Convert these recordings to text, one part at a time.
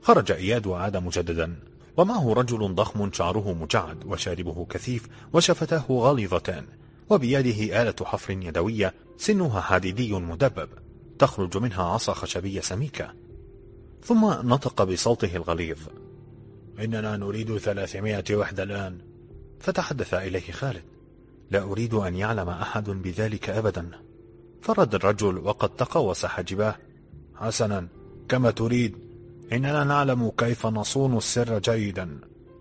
خرج إياد وعاد مجددا، ومعه رجل ضخم شعره مجعد وشاربه كثيف وشفتاه غليظتان، وبيده آلة حفر يدوية سنها حديدي مدبب تخرج منها عصا خشبية سميكة. ثم نطق بصوته الغليظ: إننا نريد 300 وحدة الآن. فتحدث إليه خالد: لا أريد أن يعلم أحد بذلك أبدا. فرد الرجل وقد تقوس حاجباه: حسنا، كما تريد، إننا نعلم كيف نصون السر جيدا.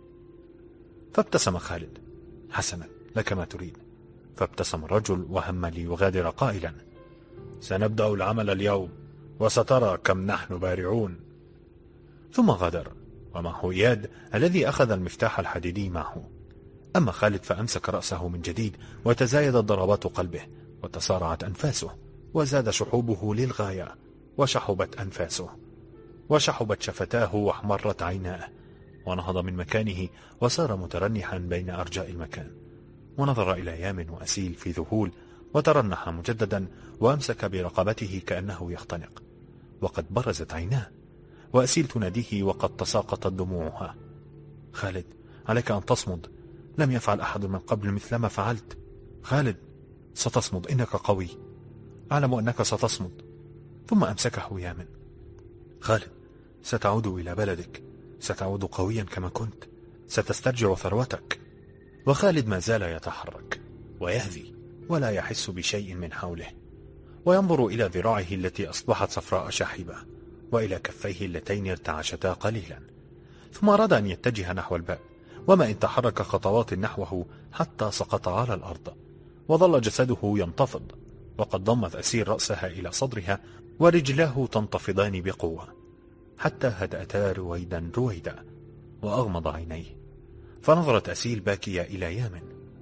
فابتسم خالد: حسنا، لك ما تريد. فابتسم الرجل وهم ليغادر قائلا: سنبدأ العمل اليوم، وسترى كم نحن بارعون. ثم غادر، ومعه إياد الذي أخذ المفتاح الحديدي معه. أما خالد فأمسك رأسه من جديد، وتزايدت ضربات قلبه، وتسارعت أنفاسه، وزاد شحوبه للغاية، وشحبت أنفاسه، وشحبت شفتاه، واحمرت عيناه، ونهض من مكانه وصار مترنحا بين أرجاء المكان، ونظر إلى يامن وأسيل في ذهول، وترنح مجددا وأمسك برقبته كأنه يختنق، وقد برزت عيناه، وأسيل تناديه وقد تساقطت دموعها: خالد، عليك أن تصمد، لم يفعل أحد من قبل مثلما فعلت. خالد، ستصمد، إنك قوي، أعلم أنك ستصمد. ثم أمسكه يامن: خالد، ستعود إلى بلدك، ستعود قويا كما كنت، ستسترجع ثروتك. وخالد ما زال يتحرك ويهذي، ولا يحس بشيء من حوله، وينظر إلى ذراعه التي أصبحت صفراء شاحبة، وإلى كفيه اللتين ارتعشتا قليلا. ثم أراد أن يتجه نحو الباب، وما إن تحرك خطوات نحوه حتى سقط على الأرض، وظل جسده ينتفض، وقد ضمت أسيل رأسها إلى صدرها، ورجلاه تنتفضان بقوة، حتى هدأتا رويدا رويدا، وأغمض عينيه. فنظرت أسيل باكية إلى يامن: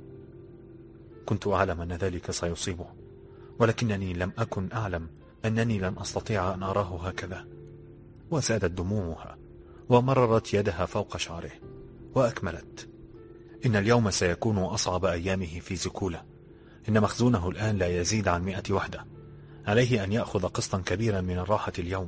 كنت أعلم أن ذلك سيصيبه، ولكنني لم أكن أعلم أنني لن أستطيع أن أراه هكذا. وزادت دموعها، ومررت يدها فوق شعره، وأكملت: إن اليوم سيكون أصعب أيامه في زكولة، إن مخزونه الآن لا يزيد عن 100 وحدة، عليه أن يأخذ قسطا كبيرا من الراحة اليوم.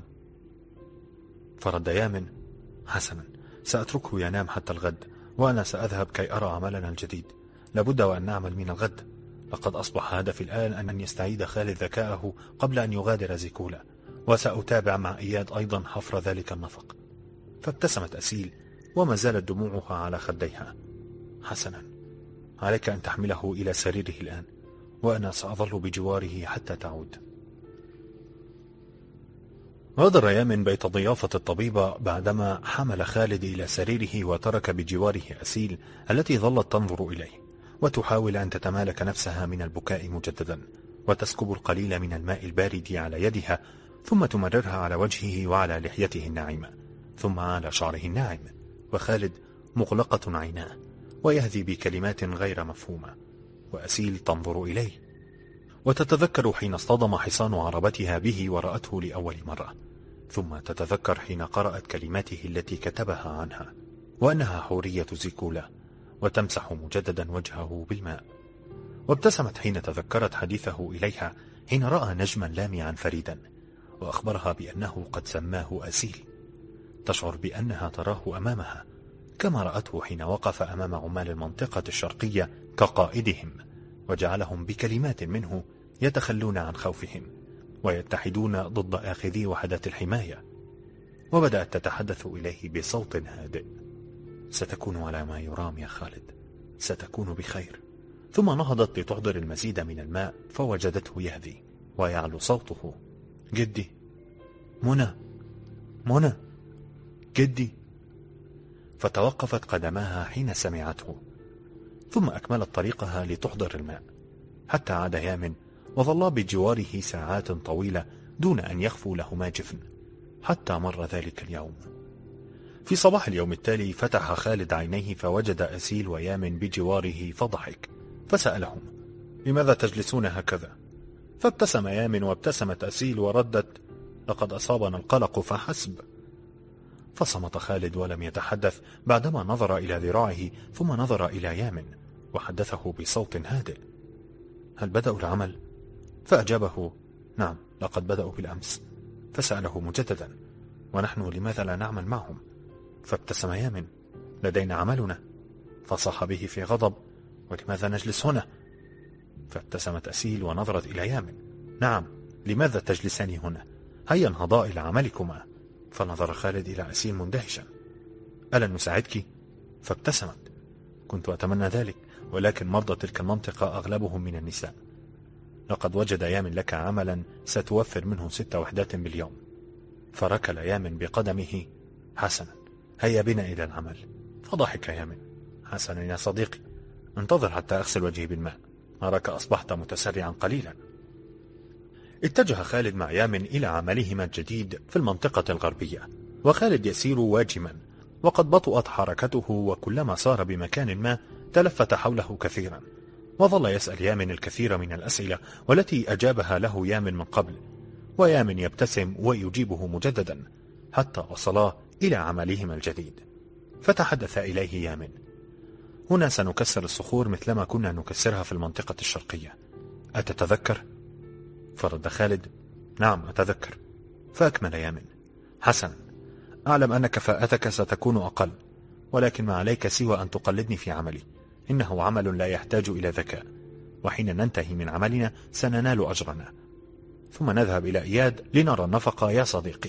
فرد يامن: حسنا، سأتركه ينام حتى الغد، وأنا سأذهب كي أرى عملنا الجديد، لابد وأن نعمل من الغد. لقد أصبح هدفي الآن أن يستعيد خالد ذكاءه قبل أن يغادر زيكولا، وسأتابع مع إياد أيضا حفر ذلك النفق. فابتسمت أسيل، وما زالت دموعها على خديها: حسنا، عليك أن تحمله إلى سريره الآن، وأنا سأظل بجواره حتى تعود. غادر يامن بيت ضيافة الطبيبة بعدما حمل خالد إلى سريره، وترك بجواره أسيل التي ظلت تنظر إليه، وتحاول أن تتمالك نفسها من البكاء مجددا، وتسكب القليل من الماء البارد على يدها، ثم تمررها على وجهه وعلى لحيته الناعمة، ثم على شعره الناعم. وخالد مغلقة عيناه، ويهذي بكلمات غير مفهومة، وأسيل تنظر إليه، وتتذكر حين اصطدم حصان عربتها به ورأته لأول مرة، ثم تتذكر حين قرأت كلماته التي كتبها عنها، وأنها حورية زيكولا، وتمسح مجددا وجهه بالماء. وابتسمت حين تذكرت حديثه إليها حين رأى نجما لامعا فريدا، وأخبرها بأنه قد سماه أسيل. تشعر بأنها تراه أمامها، كما رأته حين وقف أمام عمال المنطقة الشرقية كقائدهم، وجعلهم بكلمات منه يتخلون عن خوفهم، ويتحدون ضد آخذي وحدات الحماية. وبدأت تتحدث إليه بصوت هادئ: ستكون على ما يرام يا خالد، ستكون بخير. ثم نهضت لتحضر المزيد من الماء، فوجدته يهذي ويعلو صوته: جدي، منى، منى، جدي. فتوقفت قدماها حين سمعته، ثم أكملت طريقها لتحضر الماء، حتى عاد يامن، وظلا بجواره ساعات طويلة دون أن يخفو لهما جفن، حتى مر ذلك اليوم. في صباح اليوم التالي فتح خالد عينيه فوجد أسيل ويامن بجواره، فضحك، فسألهم: لماذا تجلسون هكذا؟ فابتسم يامن وابتسمت أسيل، وردت: لقد أصابنا القلق فحسب. فصمت خالد ولم يتحدث، بعدما نظر إلى ذراعه، ثم نظر إلى يامن وحدثه بصوت هادئ: هل بدأوا العمل؟ فأجابه: نعم، لقد بدأوا بالأمس. فسأله مجددا: ونحن لماذا لا نعمل معهم؟ فابتسم يامن: لدينا عملنا. فصاح به في غضب: ولماذا نجلس هنا؟ فابتسمت أسيل ونظرت إلى يامن: نعم، لماذا تجلسان هنا؟ هيا انهضا إلى عملكما. فنظر خالد إلى أسيل مندهشا: ألن نساعدك؟ فابتسمت: كنت أتمنى ذلك، ولكن مرضى تلك المنطقة أغلبهم من النساء. لقد وجد يامن لك عملا ستوفر منه 6 وحدات باليوم. فركل يامن بقدمه: حسنا، هيا بنا إلى العمل. فضحك يامن: حسنا يا صديقي، انتظر حتى أغسل وجهي بالماء، أراك أصبحت متسرعا قليلا. اتجه خالد مع يامن إلى عملهما الجديد في المنطقة الغربية، وخالد يسير واجما، وقد بطأت حركته، وكلما صار بمكان ما تلفت حوله كثيرا، وظل يسأل يامن الكثير من الأسئلة والتي أجابها له يامن من قبل، ويامن يبتسم ويجيبه مجددا، حتى وصلا إلى عملهما الجديد. فتحدث إليه يامن: هنا سنكسر الصخور مثلما كنا نكسرها في المنطقة الشرقية، أتتذكر؟ فرد خالد: نعم أتذكر. فأكمل يامن: حسنا، أعلم أن كفاءتك ستكون أقل، ولكن ما عليك سوى أن تقلدني في عملي، إنه عمل لا يحتاج إلى ذكاء، وحين ننتهي من عملنا سننال أجرنا، ثم نذهب إلى إياد لنرى النفقة يا صديقي.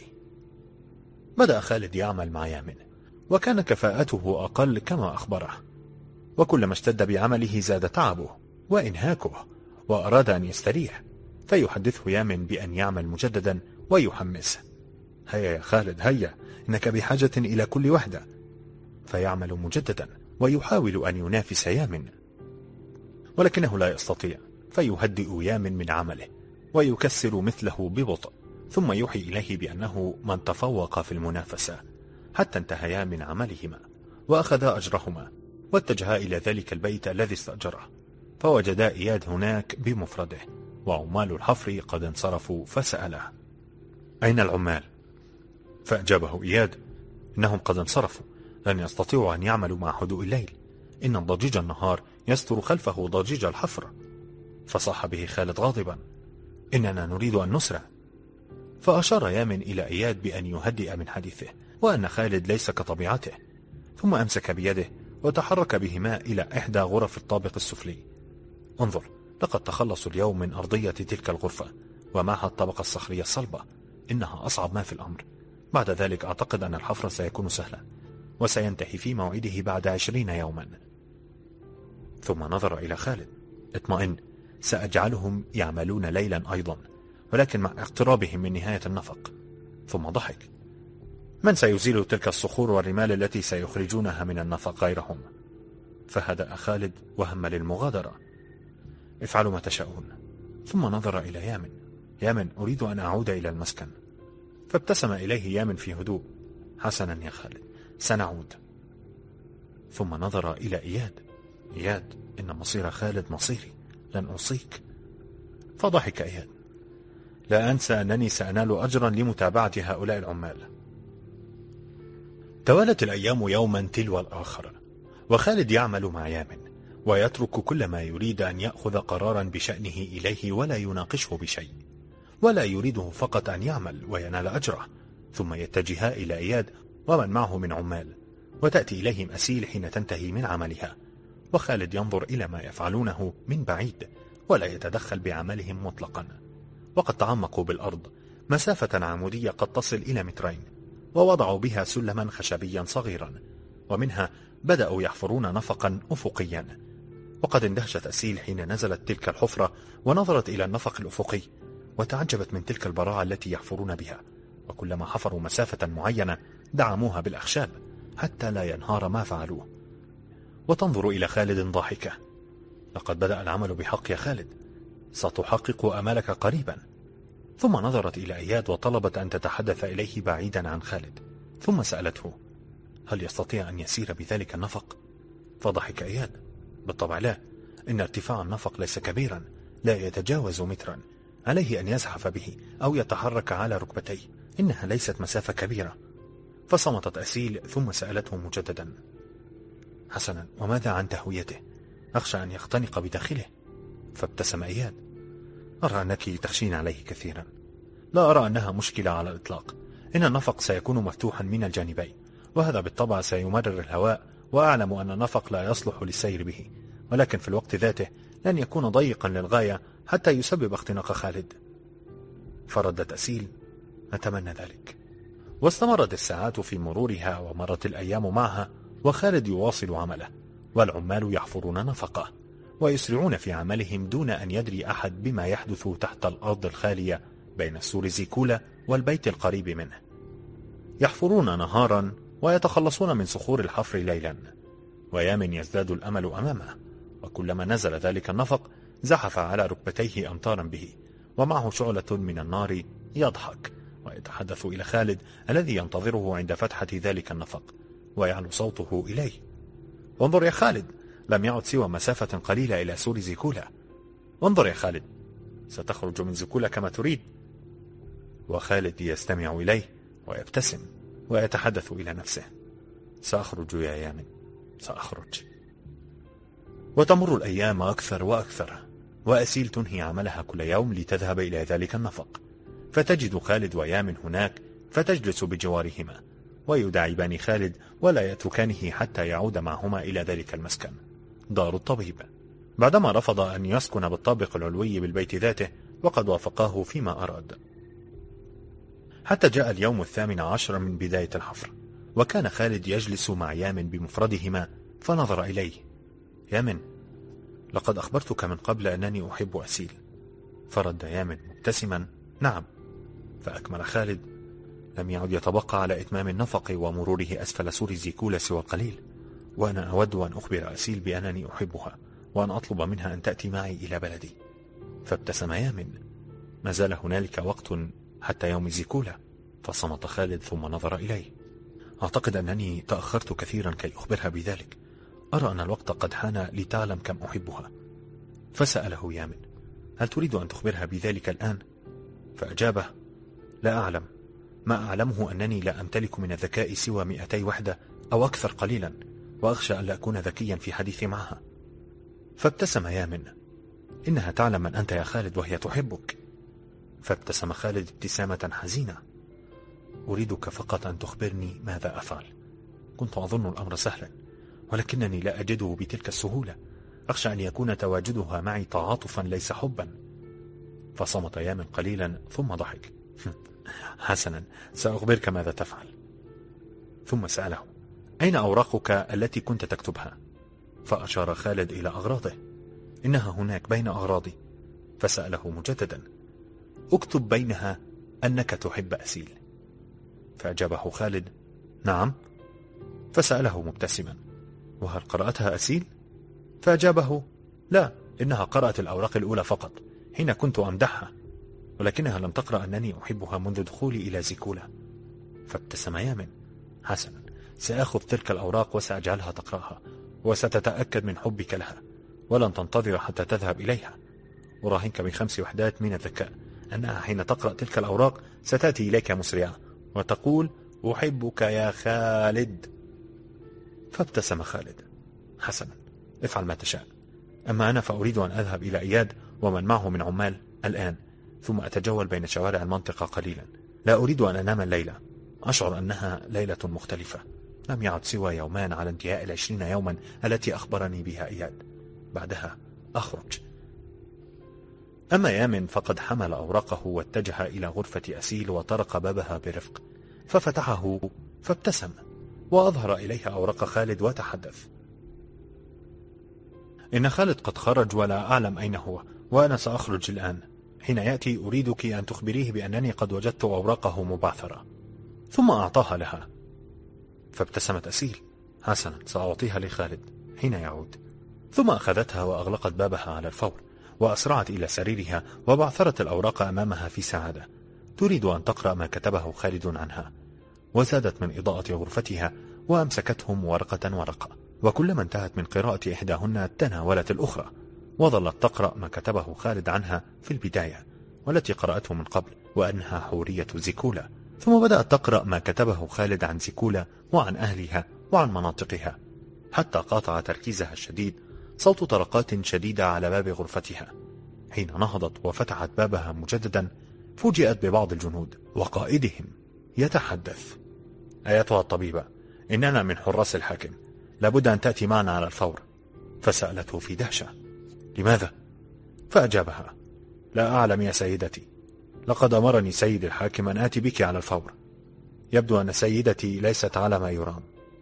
بدأ خالد يعمل مع يامن، وكان كفاءته أقل كما أخبره، وكلما اشتد بعمله زاد تعبه وإنهاكه، وأراد أن يستريح، فيحدثه يامن بأن يعمل مجددا ويحمسه: هيا يا خالد، هيا، إنك بحاجة إلى كل وحدة. فيعمل مجددا ويحاول أن ينافس يامن، ولكنه لا يستطيع، فيهدئ يامن من عمله ويكسر مثله ببطء، ثم يوحي إليه بأنه من تفوق في المنافسة، حتى انتهيا من عملهما وأخذا أجرهما، واتجها إلى ذلك البيت الذي استأجره، فوجدا إياد هناك بمفرده، وعمال الحفر قد انصرفوا، فسأله: أين العمال؟ فأجابه إياد: إنهم قد انصرفوا، لن يستطيعوا أن يعملوا مع هدوء الليل، إن ضجيج النهار يستر خلفه ضجيج الحفر. فصاح به خالد غاضبا: إننا نريد أن نسرع. فأشار يامن إلى إياد بأن يهدئ من حديثه، وأن خالد ليس كطبيعته، ثم أمسك بيده وتحرك بهما إلى إحدى غرف الطابق السفلي. انظر، لقد تخلصوا اليوم من أرضية تلك الغرفة ومعها الطبقة الصخرية الصلبة، إنها أصعب ما في الأمر. بعد ذلك أعتقد أن الحفر سيكون سهلا، وسينتهي في موعده بعد 20 يوما. ثم نظر إلى خالد: اطمئن، سأجعلهم يعملون ليلا أيضا، ولكن مع اقترابهم من نهاية النفق. ثم ضحك: من سيزيل تلك الصخور والرمال التي سيخرجونها من النفق غيرهم؟ فهدأ خالد وهم للمغادرة: افعلوا ما تشاءون. ثم نظر إلى يامن: يامن، أريد أن أعود إلى المسكن. فابتسم إليه يامن في هدوء: حسنا يا خالد، سنعود. ثم نظر إلى إياد: إياد، إن مصير خالد مصيري، لن أوصيك. فضحك إياد: لا أنسى أنني سأنال أجرا لمتابعة هؤلاء العمال. توالت الأيام يوما تلو الآخر، وخالد يعمل مع يامن، ويترك كل ما يريد أن يأخذ قرارا بشأنه إليه ولا يناقشه بشيء، ولا يريده فقط أن يعمل وينال أجره، ثم يتجه إلى إياد ومن معه من عمال، وتأتي إليهم أسيل حين تنتهي من عملها، وخالد ينظر إلى ما يفعلونه من بعيد ولا يتدخل بعملهم مطلقا. وقد تعمقوا بالأرض مسافة عمودية قد تصل إلى 2 متر، ووضعوا بها سلما خشبيا صغيرا، ومنها بدأوا يحفرون نفقا أفقيا. وقد اندهشت أسيل حين نزلت تلك الحفرة ونظرت إلى النفق الأفقي، وتعجبت من تلك البراعة التي يحفرون بها، وكلما حفروا مسافة معينة دعموها بالأخشاب حتى لا ينهار ما فعلوه. وتنظر إلى خالد ضاحكة: لقد بدأ العمل بحق يا خالد، ستحقق أمالك قريبا. ثم نظرت إلى إياد وطلبت أن تتحدث إليه بعيدا عن خالد، ثم سألته: هل يستطيع أن يسير بذلك النفق؟ فضحك إياد: بالطبع لا، إن ارتفاع النفق ليس كبيرا، لا يتجاوز 1 مترا، عليه أن يزحف به أو يتحرك على ركبتيه، إنها ليست مسافة كبيرة. فصمتت أسيل ثم سألته مجددا: حسنا، وماذا عن تهويته؟ أخشى أن يختنق بداخله. فابتسم إياد: أرى أنك تخشين عليه كثيرا. لا أرى أنها مشكلة على الإطلاق، إن النفق سيكون مفتوحا من الجانبين، وهذا بالطبع سيمرر الهواء، وأعلم أن النفق لا يصلح للسير به، ولكن في الوقت ذاته لن يكون ضيقا للغاية حتى يسبب اختناق خالد. فردت أسيل: نتمنى ذلك. واستمرت الساعات في مرورها، ومرت الأيام معها، وخالد يواصل عمله، والعمال يحفرون نفقه ويسرعون في عملهم دون أن يدري أحد بما يحدث تحت الأرض الخالية بين سور زيكولا والبيت القريب منه. يحفرون نهارا ويتخلصون من صخور الحفر ليلا، ويامن يزداد الأمل أمامه، وكلما نزل ذلك النفق زحف على ركبتيه أمطارا به، ومعه شعلة من النار، يضحك ويتحدث إلى خالد الذي ينتظره عند فتحة ذلك النفق، ويعلو صوته إليه: انظر يا خالد، لم يعد سوى مسافة قليلة إلى سور زيكولا. انظر يا خالد، ستخرج من زيكولا كما تريد. وخالد يستمع إليه ويبتسم ويتحدث إلى نفسه: سأخرج يا يامن، سأخرج. وتمر الأيام أكثر وأكثر، وأسيل تنهي عملها كل يوم لتذهب إلى ذلك النفق، فتجد خالد ويامن هناك، فتجلس بجوارهما، ويداعبان خالد ولا يتركانه حتى يعود معهما إلى ذلك المسكن، دار الطبيب، بعدما رفض أن يسكن بالطابق العلوي بالبيت ذاته، وقد وافقاه فيما أراد. حتى جاء اليوم 18 من بداية الحفر، وكان خالد يجلس مع يامن بمفردهما، فنظر إليه: يامن، لقد أخبرتك من قبل أنني أحب أسيل. فرد يامن مبتسما: نعم. فأكمل خالد: لم يعد يتبقى على إتمام النفق ومروره أسفل سور زيكولا سوى القليل، وأنا أود أن أخبر أسيل بأنني أحبها، وأن أطلب منها أن تأتي معي إلى بلدي. فابتسم يامن: ما زال هنالك وقت حتى يوم زيكولا. فصمت خالد ثم نظر إليه: أعتقد أنني تأخرت كثيرا كي أخبرها بذلك، أرى أن الوقت قد حان لتعلم كم أحبها. فسأله يامن: هل تريد أن تخبرها بذلك الآن؟ فأجابه: لا أعلم، ما أعلمه أنني لا أمتلك من الذكاء سوى 200 وحدة أو أكثر قليلا، وأخشى أن لا أكون ذكيا في حديثي معها. فابتسم يامن: إنها تعلم من أنت يا خالد، وهي تحبك. فابتسم خالد ابتسامة حزينة: أريدك فقط أن تخبرني ماذا أفعل. كنت أظن الأمر سهلا، ولكنني لا أجده بتلك السهولة، أخشى أن يكون تواجدها معي تعاطفا ليس حبا. فصمت يامن قليلا ثم ضحك: حسنا، سأخبرك ماذا تفعل. ثم سأله: أين أوراقك التي كنت تكتبها؟ فأشار خالد إلى أغراضه: إنها هناك بين أغراضي. فسأله مجددا: اكتب بينها أنك تحب أسيل. فأجابه خالد: نعم. فسأله مبتسما: وهل قرأتها أسيل؟ فأجابه: لا، إنها قرأت الأوراق الأولى فقط حين كنت أمدحها، ولكنها لم تقرأ أنني أحبها منذ دخولي إلى زيكولا. فابتسم يامن: حسنا، سأخذ تلك الأوراق وسأجعلها تقرأها، وستتأكد من حبك لها، ولن تنتظر حتى تذهب إليها. أراهنك ب5 وحدات من الذكاء أنها حين تقرأ تلك الأوراق ستأتي إليك مسرعة وتقول: أحبك يا خالد. فابتسم خالد: حسنا، افعل ما تشاء، أما أنا فأريد أن أذهب إلى إياد ومن معه من عمال الآن، ثم أتجول بين شوارع المنطقة قليلا. لا أريد أن أنام الليلة، أشعر أنها ليلة مختلفة، لم يعد سوى يومان على انتهاء 20 يوما التي أخبرني بها إياد، بعدها أخرج. أما يامن فقد حمل أوراقه واتجه إلى غرفة أسيل وطرق بابها برفق، ففتحه فابتسم وأظهر إليها أوراق خالد وتحدث: إن خالد قد خرج ولا أعلم أين هو، وأنا سأخرج الآن. حين يأتي أريدك أن تخبريه بأنني قد وجدت أوراقه مبعثرة. ثم أعطاها لها. فابتسمت أسيل: حسنا، سأعطيها لخالد حين يعود. ثم أخذتها وأغلقت بابها على الفور، وأسرعت إلى سريرها وبعثرت الأوراق أمامها في سعادة، تريد أن تقرأ ما كتبه خالد عنها. وزادت من إضاءة غرفتها وأمسكتهم ورقة ورقة، وكلما انتهت من قراءة إحداهن تناولت الأخرى، وظلت تقرأ ما كتبه خالد عنها في البداية والتي قرأته من قبل، وأنها حورية زيكولا. ثم بدأت تقرأ ما كتبه خالد عن زيكولا وعن أهلها وعن مناطقها، حتى قاطع تركيزها الشديد صوت طرقات شديدة على باب غرفتها. حين نهضت وفتحت بابها مجددا فوجئت ببعض الجنود وقائدهم يتحدث: أيتها الطبيبة، إننا من حراس الحاكم، لابد أن تأتي معنا على الفور. فسألته في دهشة: لماذا؟ فأجابها: لا أعلم يا سيدتي، لقد أمرني سيد الحاكم أن آتي بك على الفور. يبدو أن سيدتي ليست على ما يرام.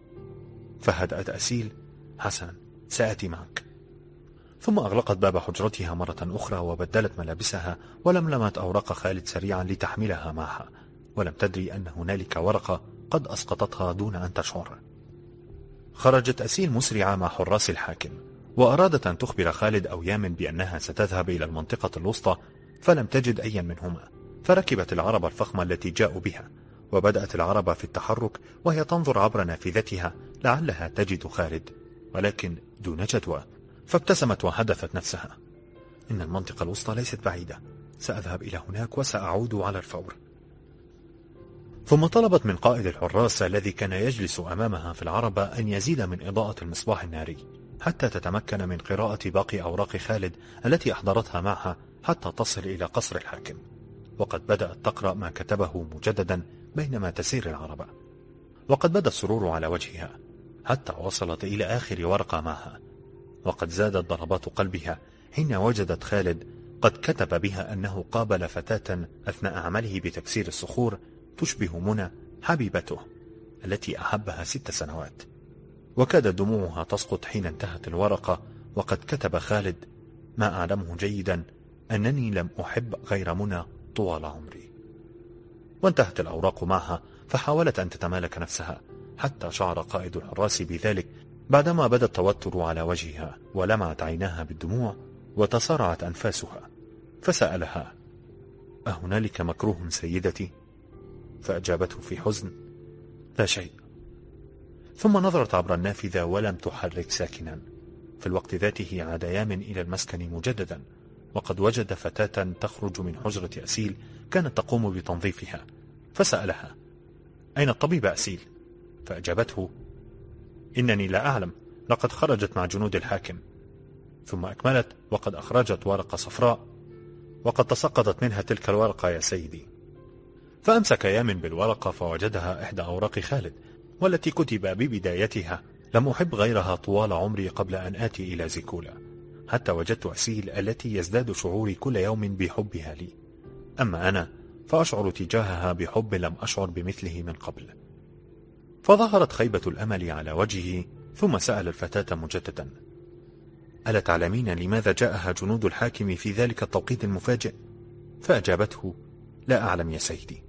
فهدأت أسيل: حسنا، سآتي معك. ثم أغلقت باب حجرتها مرة أخرى وبدلت ملابسها، ولملمت أوراق خالد سريعا لتحملها معها، ولم تدري أن هنالك ورقة قد أسقطتها دون أن تشعر. خرجت أسيل مسرعة مع حراس الحاكم، وأرادت أن تخبر خالد أو يامن بأنها ستذهب إلى المنطقة الوسطى، فلم تجد أي منهما، فركبت العربة الفخمة التي جاءوا بها، وبدأت العربة في التحرك وهي تنظر عبر نافذتها لعلها تجد خالد، ولكن دون جدوى. فابتسمت وحدثت نفسها: إن المنطقة الوسطى ليست بعيدة، سأذهب إلى هناك وسأعود على الفور. ثم طلبت من قائد الحراس الذي كان يجلس أمامها في العربة أن يزيد من إضاءة المصباح الناري حتى تتمكن من قراءة باقي أوراق خالد التي أحضرتها معها حتى تصل إلى قصر الحاكم، وقد بدأت تقرأ ما كتبه مجددا بينما تسير العربة. وقد بدا السرور على وجهها حتى وصلت إلى آخر ورقة معها، وقد زادت ضربات قلبها حين وجدت خالد قد كتب بها أنه قابل فتاة أثناء عمله بتكسير الصخور تشبه منى حبيبته التي أحبها 6 سنوات. وكادت دموعها تسقط حين انتهت الورقة، وقد كتب خالد: ما أعلمه جيدا أنني لم أحب غير منى طوال عمري. وانتهت الأوراق معها، فحاولت أن تتمالك نفسها حتى شعر قائد الحراس بذلك بعدما بدا التوتر على وجهها ولمعت عيناها بالدموع وتسارعت أنفاسها. فسألها: أهنالك مكروه سيدتي؟ فأجابته في حزن: لا شيء. ثم نظرت عبر النافذة ولم تحرك ساكنا. في الوقت ذاته عاد يامن إلى المسكن مجددا، وقد وجد فتاة تخرج من حجرة أسيل كانت تقوم بتنظيفها، فسألها: أين الطبيبة أسيل؟ فأجابته: إنني لا أعلم، لقد خرجت مع جنود الحاكم. ثم أكملت: وقد أخرجت ورقة صفراء، وقد تسقطت منها تلك الورقة يا سيدي. فأمسك يامن بالورقة فوجدها إحدى أوراق خالد، والتي كتب ببدايتها: لم أحب غيرها طوال عمري قبل أن آتي إلى زيكولا، حتى وجدت أسيل التي يزداد شعوري كل يوم بحبها لي. أما أنا فأشعر تجاهها بحب لم أشعر بمثله من قبل. فظهرت خيبة الأمل على وجهه، ثم سأل الفتاة مجددا: ألا تعلمين لماذا جاءها جنود الحاكم في ذلك التوقيت المفاجئ؟ فأجابته: لا أعلم يا سيدي.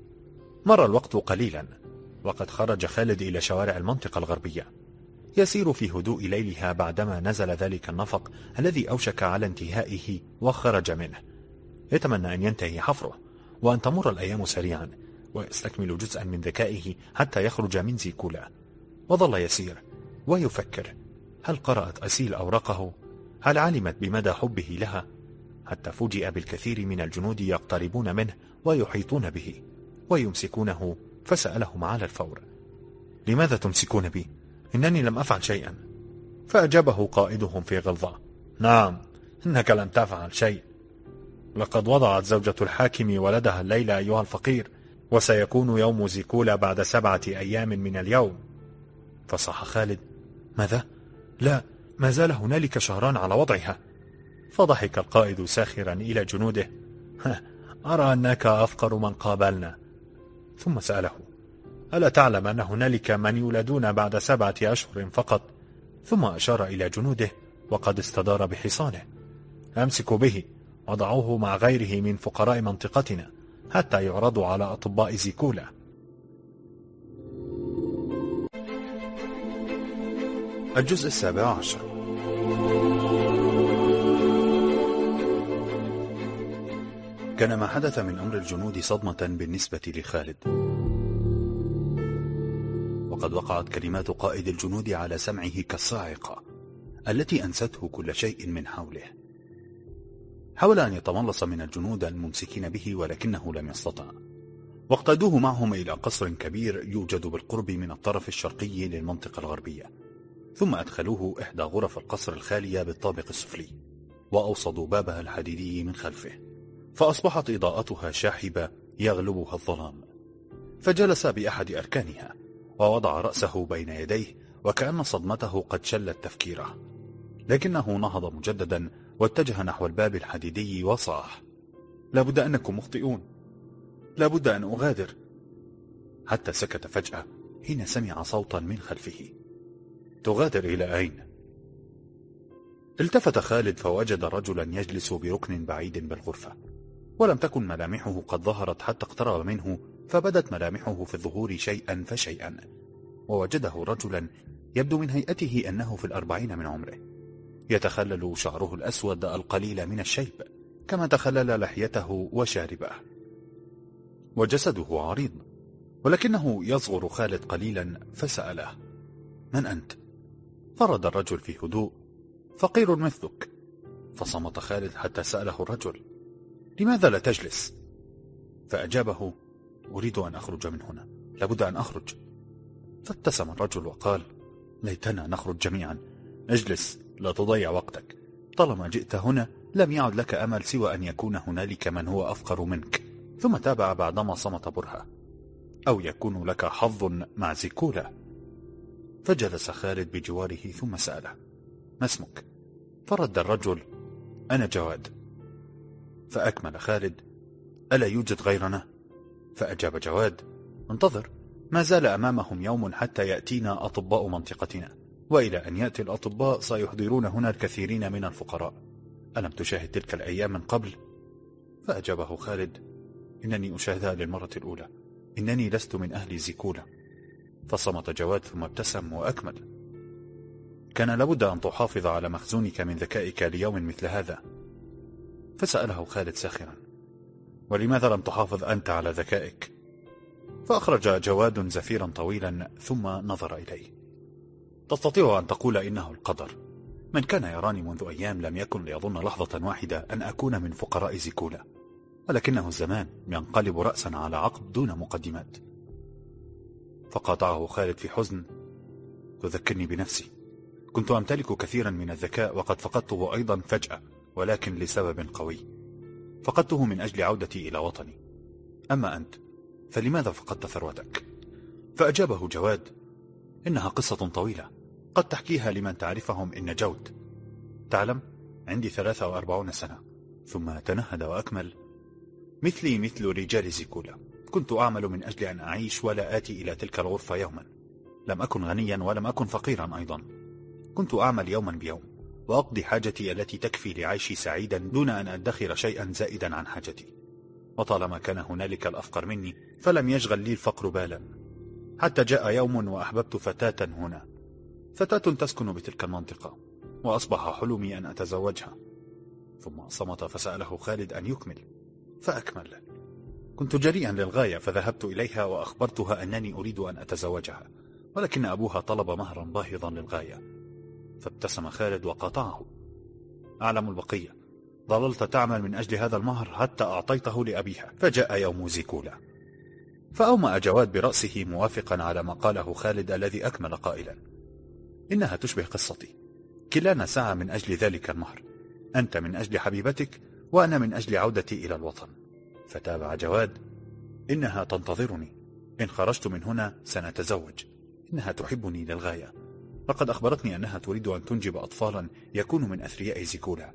مر الوقت قليلا، وقد خرج خالد إلى شوارع المنطقة الغربية يسير في هدوء ليلها بعدما نزل ذلك النفق الذي أوشك على انتهائه وخرج منه، يتمنى أن ينتهي حفره وأن تمر الأيام سريعا ويستكمل جزءا من ذكائه حتى يخرج من زيكولا. وظل يسير ويفكر: هل قرأت أسيل أوراقه؟ هل علمت بمدى حبه لها؟ حتى فوجئ بالكثير من الجنود يقتربون منه ويحيطون به ويمسكونه، فسألهم على الفور: لماذا تمسكون بي؟ إنني لم أفعل شيئا. فأجابه قائدهم في غلظة: نعم، إنك لم تفعل شيء، لقد وضعت زوجة الحاكم ولدها الليلة أيها الفقير، وسيكون يوم زيكولا بعد 7 أيام من اليوم. فصاح خالد: ماذا؟ لا، ما زال هنالك شهران على وضعها. فضحك القائد ساخرا إلى جنوده: أرى أنك أفقر من قابلنا. ثم سأله: ألا تعلم أن هنالك من يولدون بعد 7 أشهر فقط؟ ثم أشار إلى جنوده وقد استدار بحصانه: أمسكوا به وضعوه مع غيره من فقراء منطقتنا حتى يعرضوا على أطباء زيكولا. الجزء 17. كان ما حدث من أمر الجنود صدمة بالنسبة لخالد، وقد وقعت كلمات قائد الجنود على سمعه كالصاعقة التي أنسته كل شيء من حوله. حاول أن يتملص من الجنود الممسكين به ولكنه لم يستطع، واقتادوه معهم إلى قصر كبير يوجد بالقرب من الطرف الشرقي للمنطقة الغربية، ثم أدخلوه إحدى غرف القصر الخالية بالطابق السفلي، وأوصدوا بابها الحديدي من خلفه، فأصبحت إضاءتها شاحبة يغلبها الظلام. فجلس بأحد أركانها ووضع رأسه بين يديه وكأن صدمته قد شلت تفكيره، لكنه نهض مجددا واتجه نحو الباب الحديدي وصاح: لابد أنكم مخطئون، لابد أن أغادر. حتى سكت فجأة حين سمع صوتا من خلفه: تغادر إلى أين؟ التفت خالد فوجد رجلا يجلس بركن بعيد بالغرفة، ولم تكن ملامحه قد ظهرت حتى اقترب منه، فبدت ملامحه في الظهور شيئا فشيئا، ووجده رجلا يبدو من هيئته أنه في 40 من عمره، يتخلل شعره الأسود القليل من الشيب كما تخلل لحيته وشاربه، وجسده عريض، ولكنه يصغر خالد قليلا، فسأله: من أنت؟ فرد الرجل في هدوء: فقير مثلك. فصمت خالد حتى سأله الرجل: لماذا لا تجلس؟ فأجابه: أريد أن أخرج من هنا، لابد أن أخرج. فابتسم الرجل وقال: ليتنا نخرج جميعا، اجلس لا تضيع وقتك، طالما جئت هنا لم يعد لك أمل سوى أن يكون هنالك من هو أفقر منك. ثم تابع بعدما صمت برهة: أو يكون لك حظ مع زيكولا. فجلس خالد بجواره ثم سأله: ما اسمك؟ فرد الرجل: أنا جواد. فأكمل خالد: ألا يوجد غيرنا؟ فأجاب جواد: انتظر، ما زال أمامهم يوم حتى يأتينا أطباء منطقتنا، وإلى أن يأتي الأطباء سيحضرون هنا الكثيرين من الفقراء، ألم تشاهد تلك الأيام من قبل؟ فأجابه خالد: إنني أشاهدها للمرة الأولى، إنني لست من أهل زيكولا. فصمت جواد ثم ابتسم وأكمل: كان لابد أن تحافظ على مخزونك من ذكائك ليوم مثل هذا. فسأله خالد ساخرا: ولماذا لم تحافظ أنت على ذكائك؟ فأخرج جواد زفيرا طويلا ثم نظر إليه: تستطيع أن تقول إنه القدر، من كان يراني منذ أيام لم يكن ليظن لحظة واحدة أن أكون من فقراء زيكولا، ولكنه الزمان ينقلب رأسا على عقب دون مقدمات. فقاطعه خالد في حزن: تذكرني بنفسي، كنت أمتلك كثيرا من الذكاء وقد فقدته أيضا فجأة، ولكن لسبب قوي، فقدته من أجل عودتي إلى وطني. أما أنت فلماذا فقدت ثروتك؟ فأجابه جواد: إنها قصة طويلة قد تحكيها لمن تعرفهم إن جود. تعلم، عندي 43 سنة. ثم تنهد وأكمل: مثلي مثل رجال زيكولا، كنت أعمل من أجل أن أعيش ولا آتي إلى تلك الغرفة يوما، لم أكن غنيا ولم أكن فقيرا أيضا، كنت أعمل يوما بيوم وأقضي حاجتي التي تكفي لعيشي سعيدا دون أن أدخر شيئا زائدا عن حاجتي. وطالما كان هنالك الأفقر مني فلم يشغل لي الفقر بالا، حتى جاء يوم وأحببت فتاة هنا، فتاة تسكن بتلك المنطقة، وأصبح حلمي أن أتزوجها. ثم صمت فسأله خالد أن يكمل، فأكمل: كنت جريئا للغاية، فذهبت إليها وأخبرتها أنني أريد أن أتزوجها، ولكن أبوها طلب مهرا باهظا للغاية. فابتسم خالد وقاطعه: أعلم البقية، ظللت تعمل من أجل هذا المهر حتى أعطيته لأبيها، فجاء يوم زيكولا. فأومأ جواد برأسه موافقا على ما قاله خالد، الذي أكمل قائلا: إنها تشبه قصتي، كلانا سعى من أجل ذلك المهر، أنت من أجل حبيبتك وأنا من أجل عودتي إلى الوطن. فتابع جواد: إنها تنتظرني، إن خرجت من هنا سنتزوج، إنها تحبني للغاية، لقد أخبرتني أنها تريد أن تنجب أطفالا يكون من أثرياء زيكولا.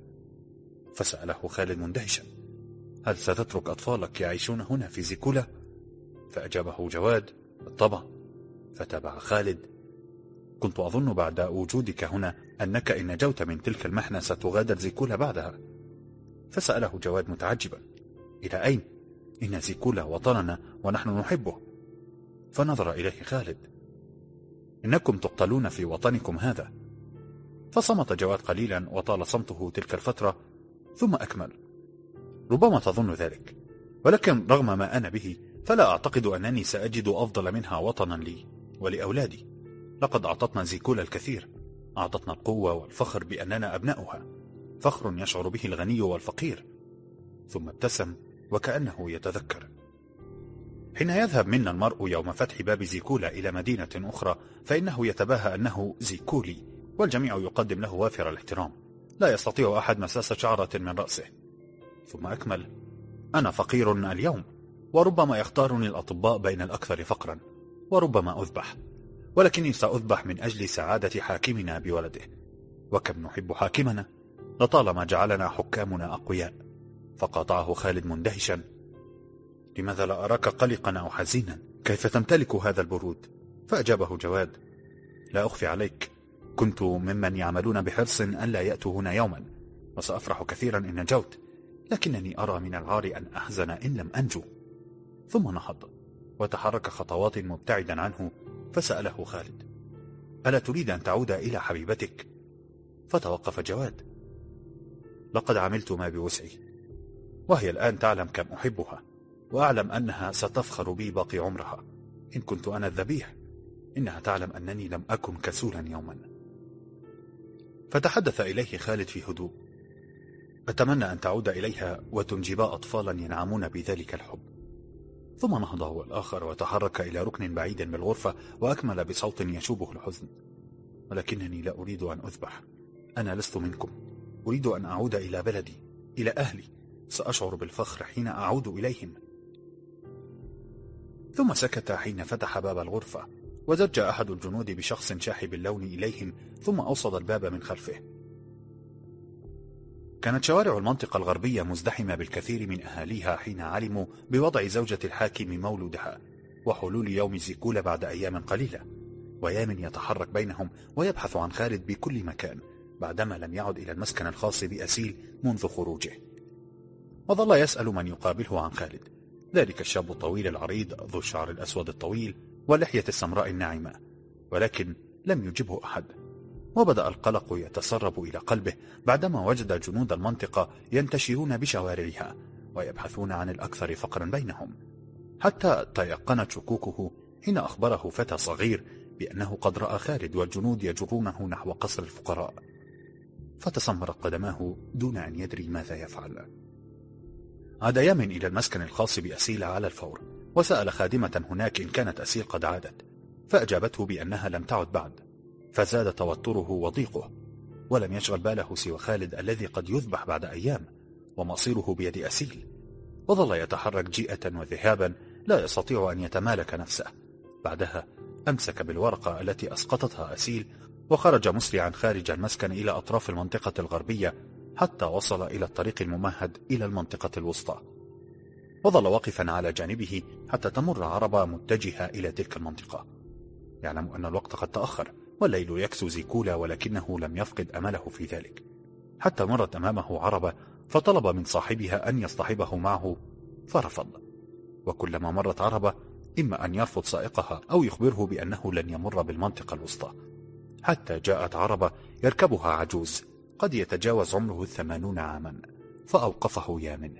فسأله خالد مندهشا: هل ستترك أطفالك يعيشون هنا في زيكولا؟ فأجابه جواد: بالطبع. فتابع خالد: كنت أظن بعد وجودك هنا أنك إن نجوت من تلك المحنة ستغادر زيكولا بعدها. فسأله جواد متعجبا: إلى أين؟ إن زيكولا وطننا ونحن نحبه. فنظر إليه خالد: إنكم تقتلون في وطنكم هذا. فصمت جواد قليلا وطال صمته تلك الفترة، ثم أكمل: ربما تظن ذلك، ولكن رغم ما أنا به فلا أعتقد أنني سأجد أفضل منها وطنا لي ولأولادي. لقد أعطتنا زيكولا الكثير، أعطتنا القوة والفخر بأننا أبناؤها، فخر يشعر به الغني والفقير. ثم ابتسم وكأنه يتذكر: حين يذهب منا المرء يوم فتح باب زيكولا إلى مدينة أخرى فإنه يتباهى أنه زيكولي، والجميع يقدم له وافر الاحترام، لا يستطيع أحد مساس شعرة من رأسه. ثم أكمل: أنا فقير اليوم، وربما يختارني الأطباء بين الأكثر فقرا، وربما أذبح، ولكني سأذبح من أجل سعادة حاكمنا بولده. وكم نحب حاكمنا، لطالما جعلنا حكامنا أقوياء. فقاطعه خالد مندهشا: لماذا لا أراك قلقا أو حزينا؟ كيف تمتلك هذا البرود؟ فأجابه جواد: لا أخفي عليك، كنت ممن يعملون بحرص أن لا يأتوا هنا يوما، وسأفرح كثيرا إن نجوت، لكنني أرى من العار أن أحزن إن لم أنجو. ثم نهض وتحرك خطوات مبتعدا عنه، فسأله خالد: ألا تريد أن تعود إلى حبيبتك؟ فتوقف جواد: لقد عملت ما بوسعي، وهي الآن تعلم كم أحبها، وأعلم أنها ستفخر بي باقي عمرها. إن كنت أنا الذبيح، إنها تعلم أنني لم أكن كسولا يوما. فتحدث إليه خالد في هدوء: أتمنى أن تعود إليها وتنجبا أطفالا ينعمون بذلك الحب. ثم نهض هو الآخر وتحرك إلى ركن بعيد بالغرفة، وأكمل بصوت يشوبه الحزن: ولكنني لا أريد أن أذبح، أنا لست منكم، أريد أن أعود إلى بلدي، إلى أهلي، سأشعر بالفخر حين أعود إليهم. ثم سكت حين فتح باب الغرفة، وزج أحد الجنود بشخص شاحب اللون إليهم، ثم أوصد الباب من خلفه. كانت شوارع المنطقة الغربية مزدحمة بالكثير من أهاليها حين علموا بوضع زوجة الحاكم مولودها، وحلول يوم زيكولا بعد أيام قليلة، ويامن يتحرك بينهم ويبحث عن خالد بكل مكان، بعدما لم يعد إلى المسكن الخاص بأسيل منذ خروجه. وظل يسأل من يقابله عن خالد، ذلك الشاب الطويل العريض ذو الشعر الأسود الطويل واللحية السمراء الناعمة، ولكن لم يجبه أحد. وبدأ القلق يتسرب إلى قلبه بعدما وجد جنود المنطقة ينتشرون بشوارعها ويبحثون عن الأكثر فقرا بينهم، حتى تيقنت شكوكه حين أخبره فتى صغير بأنه قد رأى خالد والجنود يجرونه نحو قصر الفقراء. فتسمرت قدماه دون أن يدري ماذا يفعل. عاد يامن إلى المسكن الخاص بأسيل على الفور، وسأل خادمة هناك إن كانت أسيل قد عادت، فأجابته بأنها لم تعد بعد. فزاد توتره وضيقه، ولم يشغل باله سوى خالد الذي قد يذبح بعد أيام، ومصيره بيد أسيل. وظل يتحرك جيئة وذهابا، لا يستطيع أن يتمالك نفسه. بعدها أمسك بالورقة التي أسقطتها أسيل، وخرج مسرعا خارج المسكن إلى أطراف المنطقة الغربية، حتى وصل إلى الطريق الممهد إلى المنطقة الوسطى. وظل واقفا على جانبه حتى تمر عربة متجهة إلى تلك المنطقة. يعلم أن الوقت قد تأخر، والليل يكسو زيكولا، ولكنه لم يفقد أمله في ذلك، حتى مرت أمامه عربة فطلب من صاحبها أن يصطحبه معه، فرفض. وكلما مرت عربة إما أن يرفض سائقها أو يخبره بأنه لن يمر بالمنطقة الوسطى، حتى جاءت عربة يركبها عجوز قد يتجاوز عمره 80 عاما، فأوقفه يامن: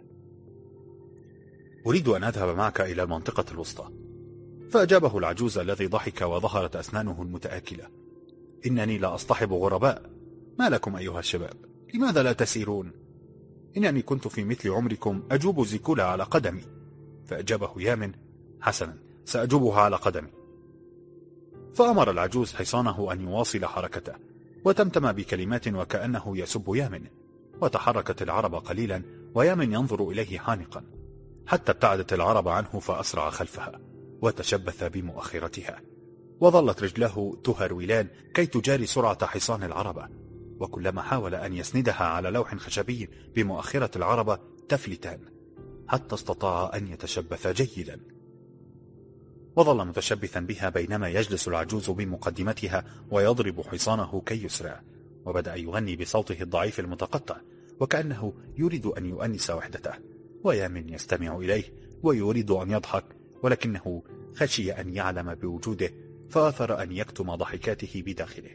أريد أن أذهب معك إلى المنطقة الوسطى. فأجابه العجوز الذي ضحك وظهرت أسنانه المتآكلة: إنني لا أصطحب غرباء، ما لكم أيها الشباب، لماذا لا تسيرون؟ إنني كنت في مثل عمركم أجوب زيكولا على قدمي. فأجابه يامن: حسنا، سأجوبها على قدمي. فأمر العجوز حصانه أن يواصل حركته، وتمتم بكلمات وكأنه يسب يامن. وتحركت العربة قليلا، ويامن ينظر إليه حانقا، حتى ابتعدت العربة عنه فأسرع خلفها وتشبث بمؤخرتها، وظلت رجله تهرولان كي تجاري سرعة حصان العربة، وكلما حاول أن يسندها على لوح خشبي بمؤخرة العربة تفلتان، حتى استطاع أن يتشبث جيدا. وظل متشبثا بها بينما يجلس العجوز بمقدمتها ويضرب حصانه كي يسرع، وبدأ يغني بصوته الضعيف المتقطع، وكأنه يريد أن يؤنس وحدته. ويامن يستمع إليه ويريد أن يضحك، ولكنه خشي أن يعلم بوجوده، فآثر أن يكتم ضحكاته بداخله.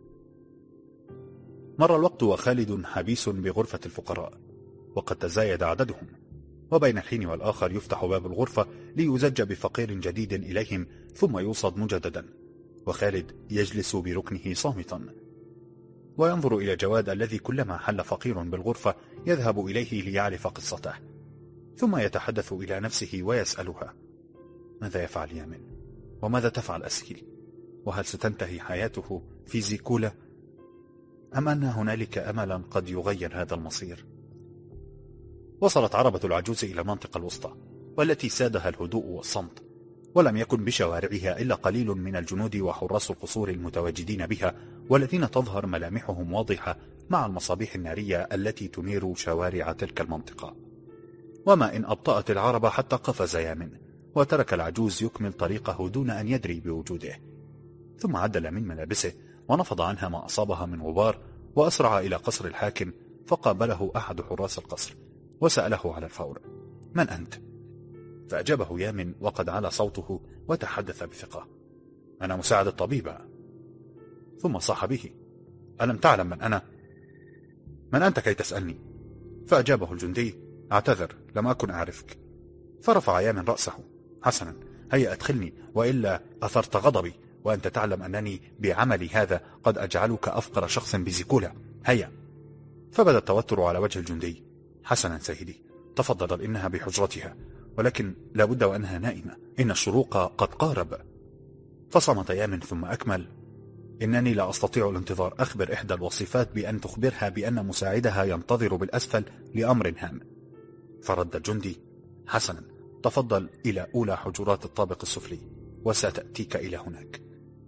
مر الوقت وخالد حبيس بغرفة الفقراء، وقد تزايد عددهم، وبين الحين والآخر يفتح باب الغرفة ليزج بفقير جديد إليهم، ثم يوصد مجددا، وخالد يجلس بركنه صامتا وينظر إلى جواد الذي كلما حل فقير بالغرفة يذهب إليه ليعرف قصته، ثم يتحدث إلى نفسه ويسألها: ماذا يفعل يامن؟ وماذا تفعل أسيل؟ وهل ستنتهي حياته في زيكولا؟ أم أن هنالك أملا قد يغير هذا المصير؟ وصلت عربة العجوز إلى المنطقة الوسطى، والتي سادها الهدوء والصمت، ولم يكن بشوارعها إلا قليل من الجنود وحراس القصور المتواجدين بها، والذين تظهر ملامحهم واضحة مع المصابيح النارية التي تنير شوارع تلك المنطقة. وما إن أبطأت العربة حتى قفز يامن، وترك العجوز يكمل طريقه دون أن يدري بوجوده، ثم عدل من ملابسه ونفض عنها ما أصابها من غبار، وأسرع إلى قصر الحاكم، فقابله أحد حراس القصر وسأله على الفور: من أنت؟ فأجابه يامن وقد على صوته وتحدث بثقة: أنا مساعد الطبيب. ثم صاح به: ألم تعلم من أنا؟ من أنت كي تسألني؟ فأجابه الجندي: أعتذر، لم أكن أعرفك. فرفع يامن رأسه: حسنا، هيا أدخلني، وإلا أثرت غضبي، وأنت تعلم أنني بعملي هذا قد أجعلك أفقر شخص بزيكولا، هيا. فبدا التوتر على وجه الجندي. حسنا سيدي، تفضل، إنها بحجرتها، ولكن لابد وأنها نائمة، إن الشروق قد قارب. فصمت يامن ثم أكمل: إنني لا أستطيع الانتظار، أخبر إحدى الوصيفات بأن تخبرها بأن مساعدها ينتظر بالأسفل لأمر هام. فرد الجندي: حسنا، تفضل إلى أولى حجرات الطابق السفلي، وستأتيك إلى هناك.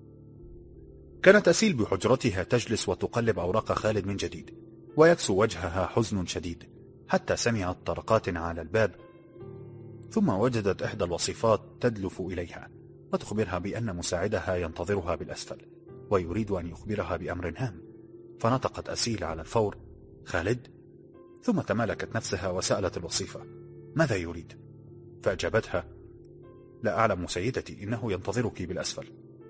كانت أسيل بحجرتها تجلس وتقلب أوراق خالد من جديد، ويكسو وجهها حزن شديد، حتى سمعت طرقات على الباب، ثم وجدت إحدى الوصيفات تدلف إليها وتخبرها بأن مساعدها ينتظرها بالأسفل، ويريد أن يخبرها بأمر هام. فنطقت أسيل على الفور: خالد؟ ثم تمالكت نفسها وسألت الوصيفة: ماذا يريد؟ فأجابتها: لا أعلم سيدتي، إنه ينتظرك بالأسفل.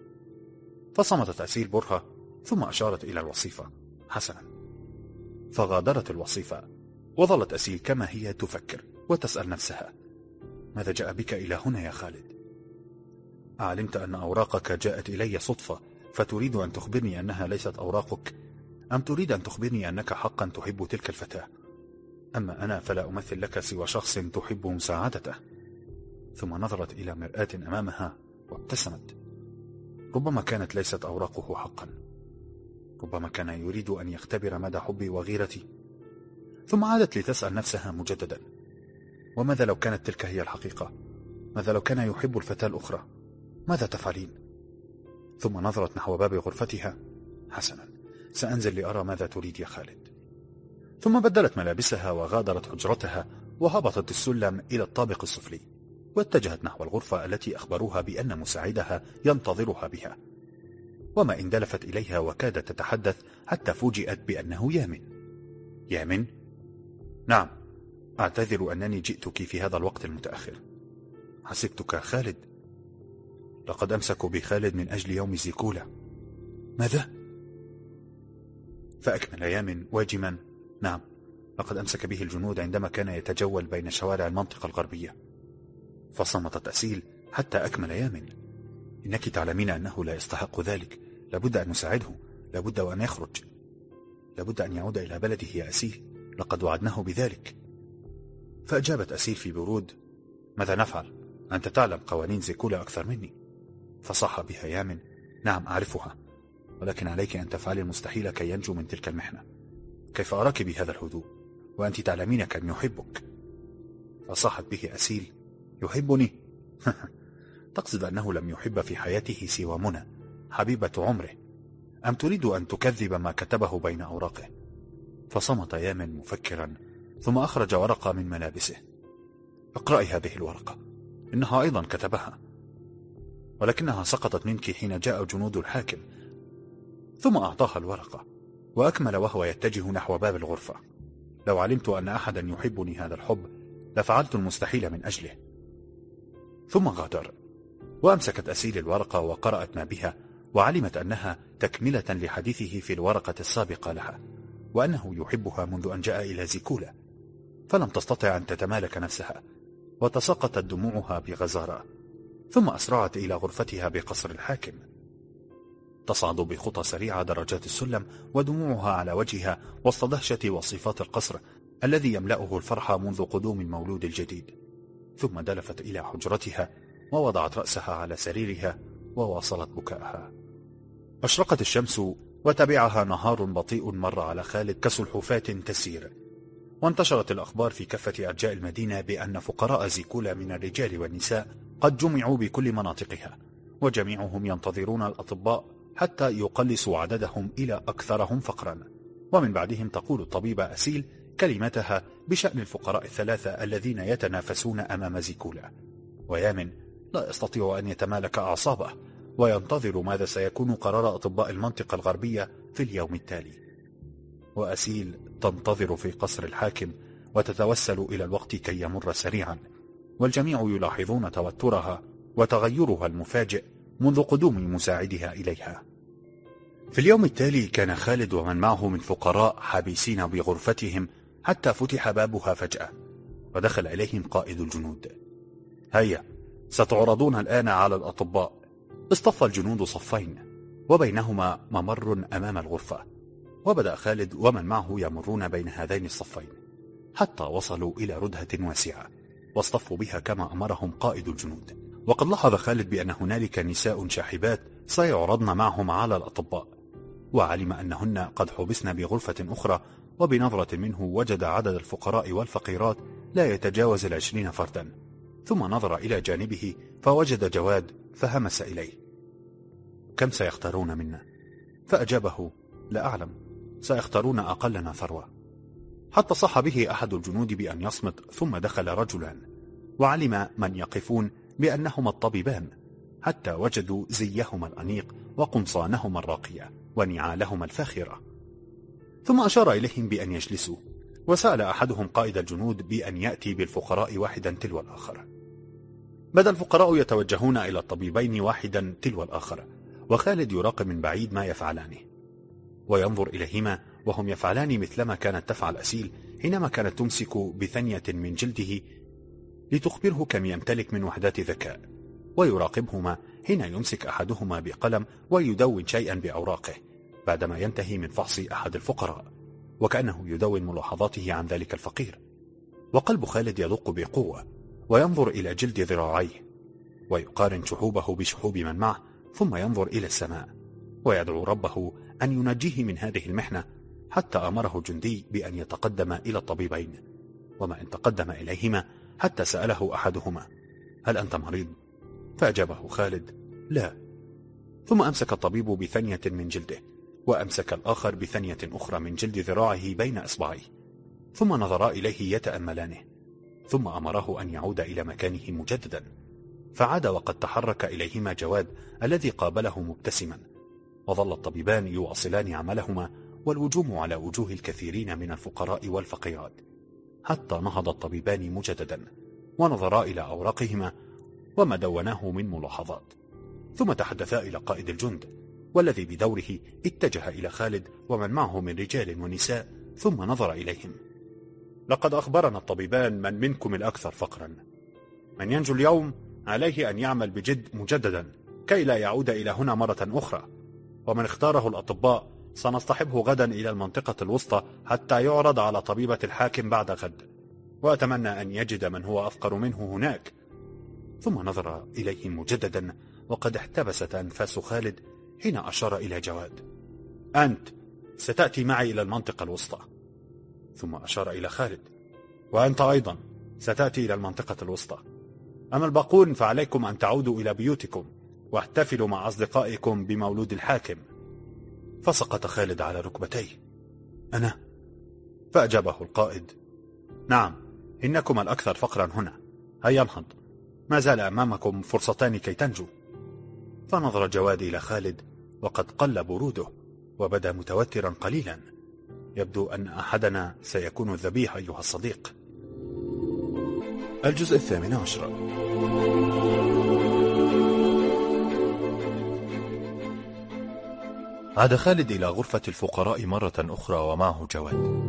فصمتت أسيل برهة، ثم أشارت إلى الوصيفة: حسنا. فغادرت الوصيفة، وظلت أسيل كما هي تفكر وتسأل نفسها: ماذا جاء بك إلى هنا يا خالد؟ أعلمت أن أوراقك جاءت إلي صدفة، فتريد أن تخبرني أنها ليست أوراقك؟ أم تريد أن تخبرني أنك حقا تحب تلك الفتاة؟ أما أنا فلا أمثل لك سوى شخص تحب مساعدته. ثم نظرت إلى مرآة أمامها وابتسمت. ربما كانت ليست أوراقه حقا، ربما كان يريد أن يختبر مدى حبي وغيرتي. ثم عادت لتسأل نفسها مجددا: وماذا لو كانت تلك هي الحقيقة؟ ماذا لو كان يحب الفتاة الأخرى؟ ماذا تفعلين؟ ثم نظرت نحو باب غرفتها: حسنا، سأنزل لأرى ماذا تريد يا خالد. ثم بدلت ملابسها وغادرت حجرتها، وهبطت السلم إلى الطابق السفلي، واتجهت نحو الغرفة التي أخبروها بأن مساعدها ينتظرها بها. وما إن دلفت إليها وكادت تتحدث حتى فوجئت بأنه يامن. يامن؟ نعم، أعتذر أنني جئتك في هذا الوقت المتأخر. حسبتك خالد. لقد أمسكوا بخالد من أجل يوم زيكولا. ماذا؟ فأكمل يامن واجما: نعم، لقد أمسك به الجنود عندما كان يتجول بين شوارع المنطقة الغربية. فصمتت أسيل حتى أكمل يامن: إنك تعلمين أنه لا يستحق ذلك، لابد أن نساعده، لابد وأن يخرج، لابد أن يعود إلى بلده يا أسيل، لقد وعدناه بذلك. فأجابت أسيل في برود: ماذا نفعل؟ أنت تعلم قوانين زيكولا أكثر مني. فصاح بها يامن: نعم أعرفها، ولكن عليك أن تفعلي المستحيل كي ينجو من تلك المحنة. كيف أراك بهذا الهدوء وأنت تعلمين كم يحبك؟ فصاحت به أسيل: يحبني؟ تقصد أنه لم يحب في حياته سوى منى، حبيبة عمره، أم تريد أن تكذب ما كتبه بين أوراقه؟ فصمت يامن مفكرا، ثم أخرج ورقة من ملابسه: اقرأي هذه الورقة، إنها أيضا كتبها، ولكنها سقطت منك حين جاء جنود الحاكم. ثم أعطاها الورقة، وأكمل وهو يتجه نحو باب الغرفة: لو علمت أن أحدا يحبني هذا الحب لفعلت المستحيل من أجله. ثم غادر، وأمسكت أسيل الورقة وقرأت ما بها، وعلمت أنها تكملة لحديثه في الورقة السابقة لها، وأنه يحبها منذ أن جاء إلى زيكولا. فلم تستطع أن تتمالك نفسها، وتساقطت دموعها بغزارة، ثم أسرعت إلى غرفتها بقصر الحاكم. تصعد بخطى سريعة درجات السلم، ودموعها على وجهها وسط دهشة وصفات القصر الذي يملأه الفرح منذ قدوم المولود الجديد. ثم دلفت إلى حجرتها ووضعت رأسها على سريرها وواصلت بكاءها. أشرقت الشمس، وتبعها نهار بطيء مر على خالد كسلحفاة تسير، وانتشرت الأخبار في كافة أرجاء المدينة بأن فقراء زيكولا من الرجال والنساء قد جمعوا بكل مناطقها، وجميعهم ينتظرون الأطباء حتى يقلصوا عددهم إلى أكثرهم فقرا. ومن بعدهم تقول الطبيبة أسيل كلمتها بشأن الفقراء الثلاثة الذين يتنافسون أمام زيكولا. ويامن لا يستطيع أن يتمالك أعصابه، وينتظر ماذا سيكون قرار أطباء المنطقة الغربية في اليوم التالي. وأسيل تنتظر في قصر الحاكم وتتوسل إلى الوقت كي يمر سريعا، والجميع يلاحظون توترها وتغيرها المفاجئ منذ قدوم مساعدها إليها. في اليوم التالي كان خالد ومن معه من فقراء حابسين بغرفتهم حتى فتح بابها فجأة، ودخل إليهم قائد الجنود. هيا، ستعرضون الآن على الأطباء. اصطف الجنود صفين، وبينهما ممر أمام الغرفة، وبدأ خالد ومن معه يمرون بين هذين الصفين حتى وصلوا إلى ردهة واسعة، واصطفوا بها كما أمرهم قائد الجنود. وقد لاحظ خالد بأن هنالك نساء شاحبات سيعرضن معهم على الأطباء، وعلم أنهن قد حبسن بغرفة أخرى، وبنظرة منه وجد عدد الفقراء والفقيرات لا يتجاوز 20 فردا. ثم نظر إلى جانبه فوجد جواد فهمس إليه: كم سيختارون منا؟ فأجابه: لا أعلم، سيختارون أقلنا ثروة. حتى صح به أحد الجنود بأن يصمت، ثم دخل رجلان، وعلم من يقفون بأنهما الطبيبان، حتى وجدوا زيهما الأنيق وقمصانهما الراقية ونعالهما الفاخرة. ثم أشار إليهم بأن يجلسوا، وسأل أحدهم قائد الجنود بأن يأتي بالفقراء واحدا تلو الآخر. بدأ الفقراء يتوجهون إلى الطبيبين واحدا تلو الآخر، وخالد يراقب من بعيد ما يفعلانه، وينظر إليهما وهم يفعلان مثلما كانت تفعل أسيل حينما كانت تمسك بثنية من جلده لتخبره كم يمتلك من وحدات ذكاء، ويراقبهما حين يمسك أحدهما بقلم ويدون شيئا بأوراقه بعدما ينتهي من فحص أحد الفقراء، وكأنه يدون ملاحظاته عن ذلك الفقير. وقلب خالد يدق بقوة، وينظر إلى جلد ذراعيه، ويقارن شحوبه بشحوب من معه، ثم ينظر إلى السماء ويدعو ربه أن ينجيه من هذه المحنة، حتى أمره جندي بأن يتقدم إلى الطبيبين، وما إن تقدم إليهما حتى سأله أحدهما: هل أنت مريض؟ فأجابه خالد: لا. ثم أمسك الطبيب بثنية من جلده، وأمسك الآخر بثنية أخرى من جلد ذراعه بين إصبعيه، ثم نظرا إليه يتأملانه، ثم أمره أن يعود إلى مكانه مجددا. فعاد وقد تحرك إليهما جواد الذي قابله مبتسما، وظل الطبيبان يواصلان عملهما والهجوم على وجوه الكثيرين من الفقراء والفقيرات، حتى نهض الطبيبان مجددا ونظرا إلى أوراقهما وما دوناه من ملاحظات، ثم تحدثا إلى قائد الجند، والذي بدوره اتجه إلى خالد ومن معه من رجال ونساء، ثم نظر إليهم: لقد أخبرنا الطبيبان من منكم الأكثر فقرا. من ينجو اليوم عليه أن يعمل بجد مجددا كي لا يعود إلى هنا مرة أخرى، ومن اختاره الأطباء سنصطحبه غدا إلى المنطقة الوسطى حتى يعرض على طبيبة الحاكم بعد غد، وأتمنى أن يجد من هو أفقر منه هناك. ثم نظر إليهم مجددا، وقد احتبست أنفاس خالد حين أشار إلى جواد: أنت ستأتي معي إلى المنطقة الوسطى. ثم أشار إلى خالد: وأنت أيضا ستأتي إلى المنطقة الوسطى. أما الباقون فعليكم أن تعودوا إلى بيوتكم واحتفلوا مع أصدقائكم بمولود الحاكم. فسقط خالد على ركبتيه: أنا؟ فأجابه القائد: نعم، إنكم الأكثر فقرا هنا، هيا انهض، ما زال أمامكم فرصتان كي تنجو. فنظر جواد إلى خالد وقد قل بروده، وبدا متوترا قليلا. يبدو أن أحدنا سيكون الذبيح أيها الصديق. الجزء 18. عاد خالد إلى غرفة الفقراء مرة أخرى ومعه جواد،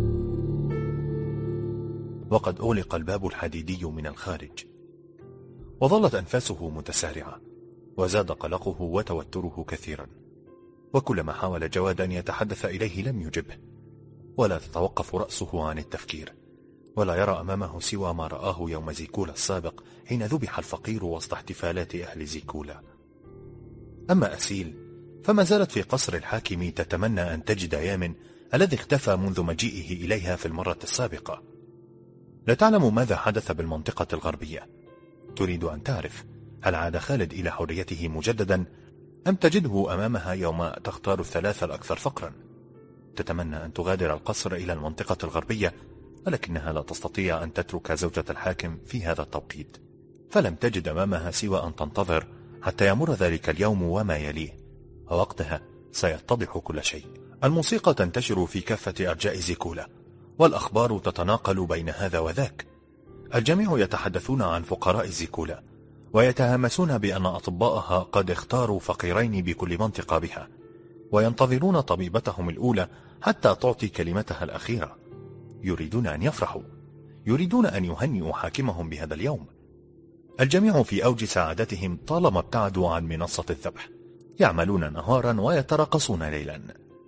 وقد أغلق الباب الحديدي من الخارج، وظلت أنفاسه متسارعة، وزاد قلقه وتوتره كثيرا، وكلما حاول جواد أن يتحدث إليه لم يجبه، ولا تتوقف رأسه عن التفكير، ولا يرى أمامه سوى ما رآه يوم زيكولا السابق حين ذبح الفقير وسط احتفالات أهل زيكولا. أما أسيل فما زالت في قصر الحاكم تتمنى أن تجد يامن الذي اختفى منذ مجيئه إليها في المرة السابقة. لا تعلم ماذا حدث بالمنطقة الغربية. تريد أن تعرف هل عاد خالد إلى حريته مجددا أم تجده أمامها يوم تختار الثلاثة الأكثر فقرا. تتمنى أن تغادر القصر إلى المنطقة الغربية، ولكنها لا تستطيع أن تترك زوجة الحاكم في هذا التوقيت، فلم تجد أمامها سوى أن تنتظر حتى يمر ذلك اليوم وما يليه، ووقتها سيتضح كل شيء. الموسيقى تنتشر في كافة أرجاء زيكولا، والأخبار تتناقل بين هذا وذاك. الجميع يتحدثون عن فقراء زيكولا، ويتهامسون بأن أطباءها قد اختاروا فقيرين بكل منطقة بها، وينتظرون طبيبتهم الأولى حتى تعطي كلمتها الأخيرة. يريدون أن يفرحوا، يريدون أن يهنئوا حاكمهم بهذا اليوم. الجميع في أوج سعادتهم طالما ابتعدوا عن منصة الذبح، يعملون نهارا ويتراقصون ليلا.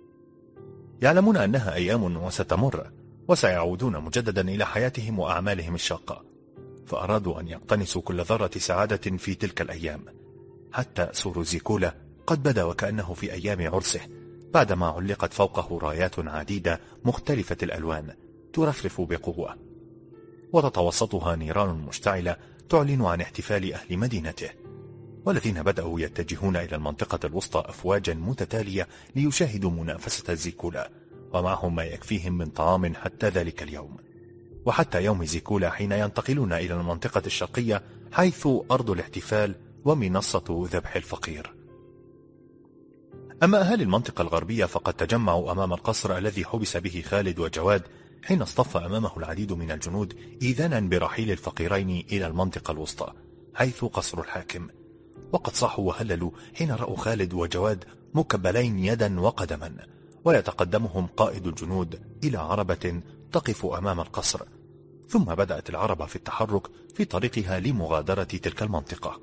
يعلمون أنها أيام وستمر، وسيعودون مجددا إلى حياتهم وأعمالهم الشاقة، فأرادوا أن يقتنسوا كل ذرة سعادة في تلك الأيام. حتى سور زيكولا قد بدا وكأنه في أيام عرسه، بعدما علقت فوقه رايات عديدة مختلفة الألوان ترفرف بقوة، وتتوسطها نيران مشتعلة تعلن عن احتفال أهل مدينته، والذين بدأوا يتجهون إلى المنطقة الوسطى أفواجا متتالية ليشاهدوا منافسة زيكولا، ومعهم ما يكفيهم من طعام حتى ذلك اليوم، وحتى يوم زيكولا حين ينتقلون إلى المنطقة الشرقية حيث أرض الاحتفال ومنصة ذبح الفقير. أما أهالي المنطقة الغربية فقد تجمعوا أمام القصر الذي حبس به خالد وجواد حين اصطف أمامه العديد من الجنود إذانا برحيل الفقيرين إلى المنطقة الوسطى حيث قصر الحاكم، وقد صاحوا وهللوا حين رأوا خالد وجواد مكبلين يدا وقدما، ويتقدمهم قائد الجنود إلى عربة تقف أمام القصر. ثم بدأت العربة في التحرك في طريقها لمغادرة تلك المنطقة.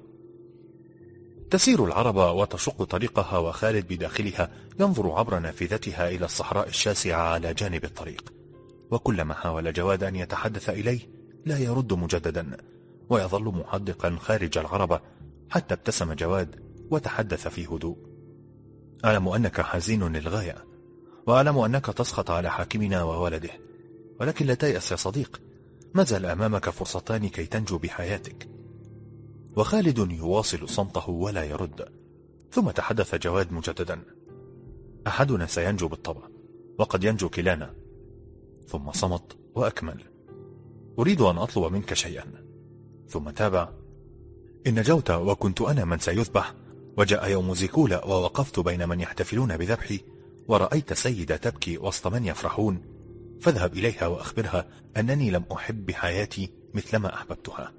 تسير العربة وتشق طريقها، وخالد بداخلها ينظر عبر نافذتها إلى الصحراء الشاسعة على جانب الطريق، وكلما حاول جواد أن يتحدث إليه لا يرد مجددا، ويظل محدقا خارج العربة، حتى ابتسم جواد وتحدث في هدوء: أعلم أنك حزين للغاية، وأعلم أنك تسخط على حاكمنا وولده، ولكن لا تيأس يا صديق، ما زال أمامك فرصتان كي تنجو بحياتك. وخالد يواصل صمته ولا يرد. ثم تحدث جواد مجددا: أحدنا سينجو بالطبع، وقد ينجو كلانا. ثم صمت وأكمل: أريد أن أطلب منك شيئا. ثم تابع: إن نجوت وكنت أنا من سيذبح، وجاء يوم زيكولا ووقفت بين من يحتفلون بذبحي، ورأيت سيدة تبكي وسط من يفرحون، فاذهب إليها وأخبرها أنني لم أحب بحياتي مثلما أحببتها.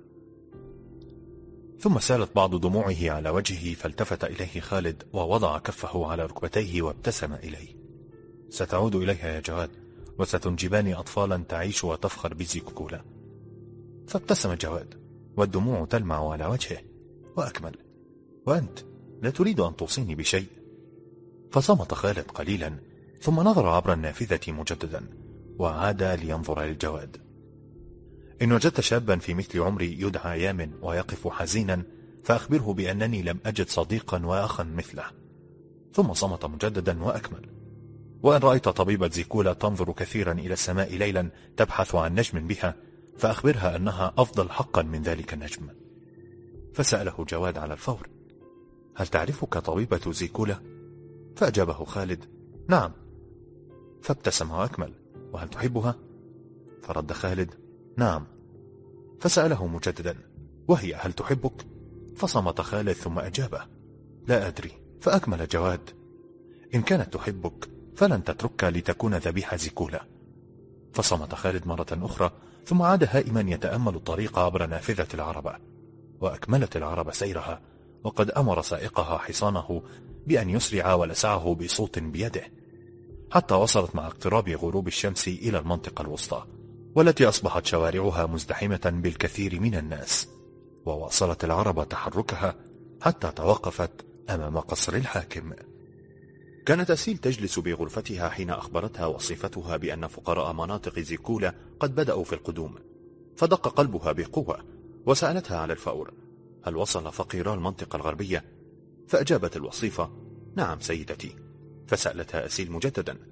ثم سالت بعض دموعه على وجهه، فالتفت إليه خالد ووضع كفه على ركبتيه وابتسم إليه: ستعود إليها يا جواد، وستنجبان أطفالا تعيش وتفخر بزيكولا. فابتسم جواد والدموع تلمع على وجهه، وأكمل: وأنت لا تريد أن توصيني بشيء؟ فصمت خالد قليلا، ثم نظر عبر النافذة مجددا، وعاد لينظر للجواد: إن وجدت شابا في مثل عمري يدعى يامن ويقف حزينا، فأخبره بأنني لم أجد صديقا وأخا مثله. ثم صمت مجددا وأكمل: وإن رأيت طبيبة زيكولا تنظر كثيرا إلى السماء ليلا تبحث عن نجم بها، فأخبرها أنها أفضل حقا من ذلك النجم. فسأله جواد على الفور: هل تعرفك طبيبة زيكولا؟ فأجابه خالد: نعم. فابتسم وأكمل: وهل تحبها؟ فرد خالد: نعم. فسأله مجددا: وهي هل تحبك؟ فصمت خالد ثم أجابه: لا أدري. فأكمل جواد: إن كانت تحبك فلن تتركك لتكون ذبيحة زيكولا. فصمت خالد مرة أخرى، ثم عاد هائما يتأمل الطريق عبر نافذة العربة. وأكملت العربة سيرها، وقد أمر سائقها حصانه بأن يسرع ولسعه بصوت بيده، حتى وصلت مع اقتراب غروب الشمس إلى المنطقة الوسطى، والتي أصبحت شوارعها مزدحمة بالكثير من الناس. وواصلت العربة تحركها حتى توقفت أمام قصر الحاكم. كانت أسيل تجلس بغرفتها حين أخبرتها وصيفتها بأن فقراء مناطق زيكولا قد بدأوا في القدوم، فدق قلبها بقوة، وسألتها على الفور: هل وصل فقيرا المنطقة الغربية؟ فأجابت الوصيفة: نعم سيدتي. فسألتها أسيل مجددا: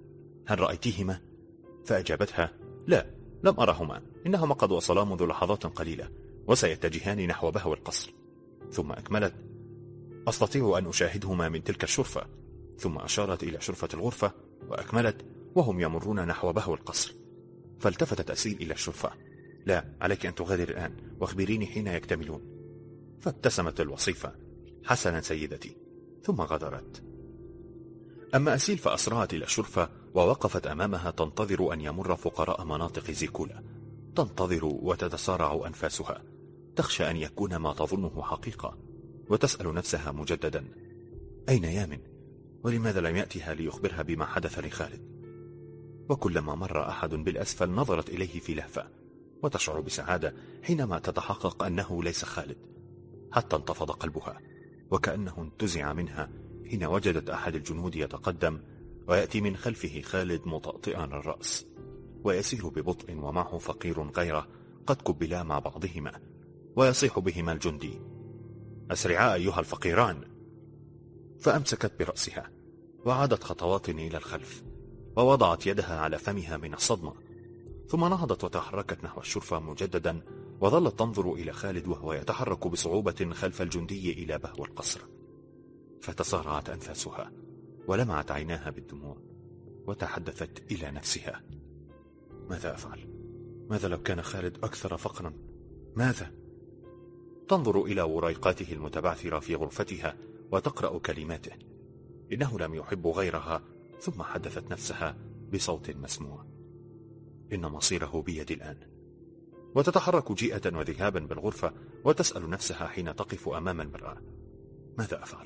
هل رأيتيهما؟ فأجابتها: لا، لم أرهما، إنهما قد وصلا منذ لحظات قليلة وسيتجهان نحو بهو القصر. ثم أكملت: أستطيع أن أشاهدهما من تلك الشرفة. ثم أشارت إلى شرفة الغرفة وأكملت: وهم يمرون نحو بهو القصر. فالتفتت أسيل إلى الشرفة: لا، عليك أن تغادر الآن واخبريني حين يكتملون. فابتسمت الوصيفة: حسنا سيدتي. ثم غادرت. أما أسيل فأسرعت إلى الشرفة ووقفت أمامها تنتظر أن يمر فقراء مناطق زيكولا، تنتظر وتتسارع أنفاسها، تخشى أن يكون ما تظنه حقيقة، وتسأل نفسها مجددا: أين يامن؟ ولماذا لم يأتها ليخبرها بما حدث لخالد؟ وكلما مر أحد بالأسفل نظرت إليه في لهفة، وتشعر بسعادة حينما تتحقق أنه ليس خالد، حتى انتفض قلبها وكأنه انتزع منها حين وجدت أحد الجنود يتقدم ويأتي من خلفه خالد مطأطئا الرأس، ويسير ببطء ومعه فقير غيره قد كبلا مع بعضهما، ويصيح بهما الجندي: أسرعا أيها الفقيران. فأمسكت برأسها وعادت خطوات إلى الخلف، ووضعت يدها على فمها من الصدمة، ثم نهضت وتحركت نحو الشرفة مجددا، وظلت تنظر إلى خالد وهو يتحرك بصعوبة خلف الجندي إلى بهو القصر. فتسارعت أنفاسها ولمعت عيناها بالدموع، وتحدثت إلى نفسها: ماذا أفعل؟ ماذا لو كان خالد أكثر فقرا؟ ماذا؟ تنظر إلى وريقاته المتبعثرة في غرفتها وتقرأ كلماته: إنه لم يحب غيرها. ثم حدثت نفسها بصوت مسموع: إن مصيره بيدي الآن. وتتحرك جيئة وذهابا بالغرفة وتسأل نفسها حين تقف أمام المرآة: ماذا أفعل؟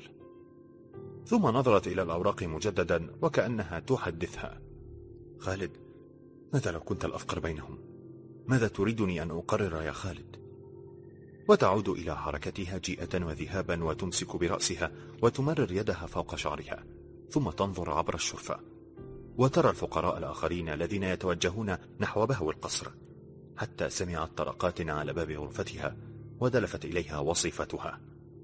ثم نظرت إلى الأوراق مجددا وكأنها تحدثها: خالد، ماذا لو كنت الأفقر بينهم؟ ماذا تريدني أن أقرر يا خالد؟ وتعود إلى حركتها جيئة وذهابا وتمسك برأسها وتمرر يدها فوق شعرها، ثم تنظر عبر الشرفة وترى الفقراء الآخرين الذين يتوجهون نحو بهو القصر، حتى سمعت طرقات على باب غرفتها ودلفت إليها وصيفتها: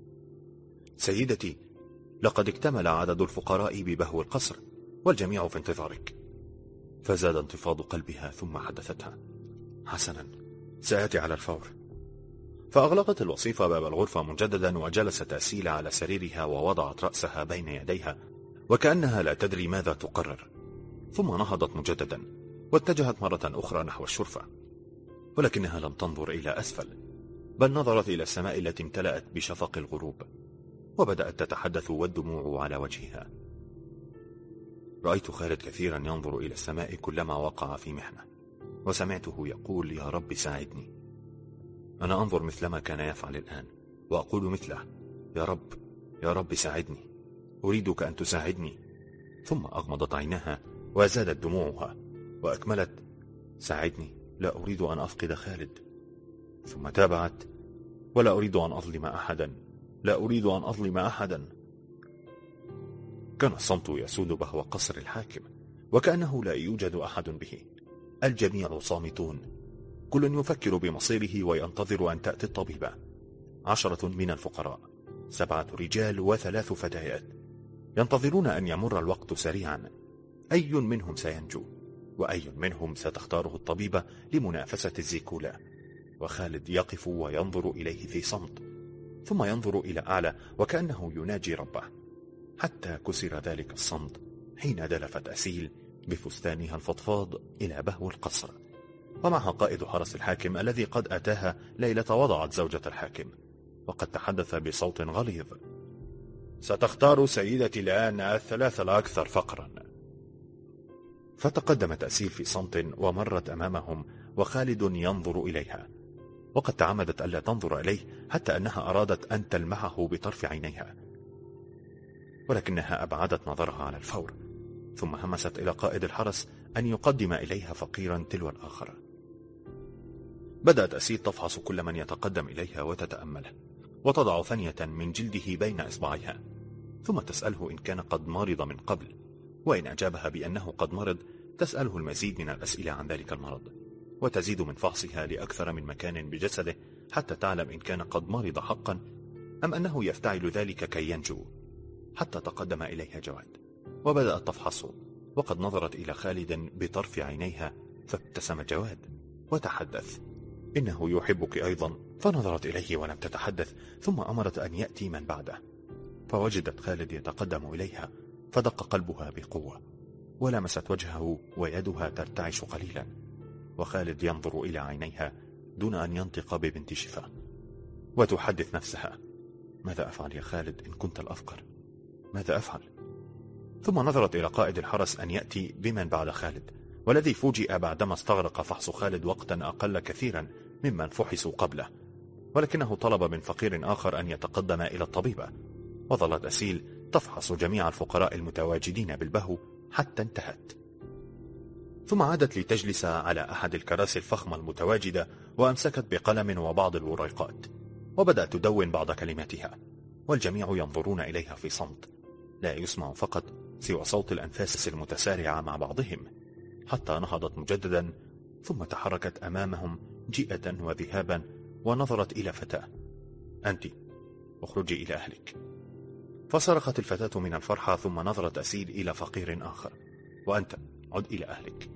سيدتي، لقد اكتمل عدد الفقراء ببهو القصر والجميع في انتظارك. فزاد انتفاض قلبها ثم حدثتها: حسنا، سآتي على الفور. فأغلقت الوصيفة باب الغرفة مجددا وجلست أسيل على سريرها ووضعت رأسها بين يديها وكأنها لا تدري ماذا تقرر، ثم نهضت مجددا واتجهت مرة أخرى نحو الشرفة، ولكنها لم تنظر إلى أسفل، بل نظرت إلى السماء التي امتلأت بشفق الغروب، وبدأت تتحدث والدموع على وجهها: رأيت خالد كثيرا ينظر إلى السماء كلما وقع في محنة، وسمعته يقول: يا رب ساعدني. أنا أنظر مثلما كان يفعل الآن وأقول مثله: يا رب، يا رب ساعدني، أريدك أن تساعدني. ثم أغمضت عينها وزادت دموعها وأكملت: ساعدني، لا أريد أن أفقد خالد. ثم تابعت: ولا أريد أن أظلم أحدا، لا أريد أن أظلم أحدا. كان الصمت يسود بهو قصر الحاكم، وكأنه لا يوجد أحد به، الجميع صامتون، كل يفكر بمصيره وينتظر أن تأتي الطبيبة. 10 من الفقراء، 7 رجال و3 فتيات، ينتظرون أن يمر الوقت سريعا. أي منهم سينجو؟ وأي منهم ستختاره الطبيبة لمنافسة الزيكولا؟ وخالد يقف وينظر إليه في صمت، ثم ينظر إلى أعلى وكأنه يناجي ربه، حتى كسر ذلك الصمت حين دلفت أسيل بفستانها الفضفاض إلى بهو القصر، ومعها قائد حرس الحاكم الذي قد أتاها ليلة وضعت زوجة الحاكم، وقد تحدث بصوت غليظ: ستختار سيدتي الآن 3 الأكثر فقرا. فتقدمت أسيل في صمت ومرت أمامهم، وخالد ينظر إليها، وقد تعمدت ألا تنظر إليه حتى أنها أرادت أن تلمحه بطرف عينيها، ولكنها أبعدت نظرها على الفور، ثم همست إلى قائد الحرس أن يقدم إليها فقيرا تلو الآخر. بدأت أسيل تفحص كل من يتقدم إليها وتتأمله، وتضع ثانية من جلده بين إصبعيها، ثم تسأله إن كان قد مرض من قبل، وإن أجابها بأنه قد مرض تسأله المزيد من الأسئلة عن ذلك المرض، وتزيد من فحصها لأكثر من مكان بجسده حتى تعلم إن كان قد مرض حقا أم أنه يفتعل ذلك كي ينجو، حتى تقدم إليها جواد وبدأت تفحصه، وقد نظرت إلى خالد بطرف عينيها، فابتسم جواد وتحدث: إنه يحبك أيضا. فنظرت إليه ولم تتحدث، ثم أمرت أن يأتي من بعده، فوجدت خالد يتقدم إليها، فدق قلبها بقوة، ولمست وجهه ويدها ترتعش قليلا، وخالد ينظر إلى عينيها دون أن ينطق ببنت شفاه، وتحدث نفسها: ماذا أفعل يا خالد إن كنت الأفقر؟ ماذا أفعل؟ ثم نظرت إلى قائد الحرس أن يأتي بمن بعد خالد، والذي فوجئ بعدما استغرق فحص خالد وقتا أقل كثيرا ممن فحصوا قبله، ولكنه طلب من فقير آخر أن يتقدم إلى الطبيبة. وظلت أسيل تفحص جميع الفقراء المتواجدين بالبهو حتى انتهت، ثم عادت لتجلس على أحد الكراسي الفخمة المتواجدة، وأمسكت بقلم وبعض الوريقات، وبدأت تدون بعض كلماتها، والجميع ينظرون إليها في صمت، لا يسمع فقط سوى صوت الأنفاس المتسارعة مع بعضهم، حتى نهضت مجددا، ثم تحركت أمامهم جيئة وذهابا، ونظرت إلى فتاة: أنت اخرجي إلى أهلك. فصرخت الفتاة من الفرحة، ثم نظرت أسيل إلى فقير آخر: وأنت عد إلى أهلك.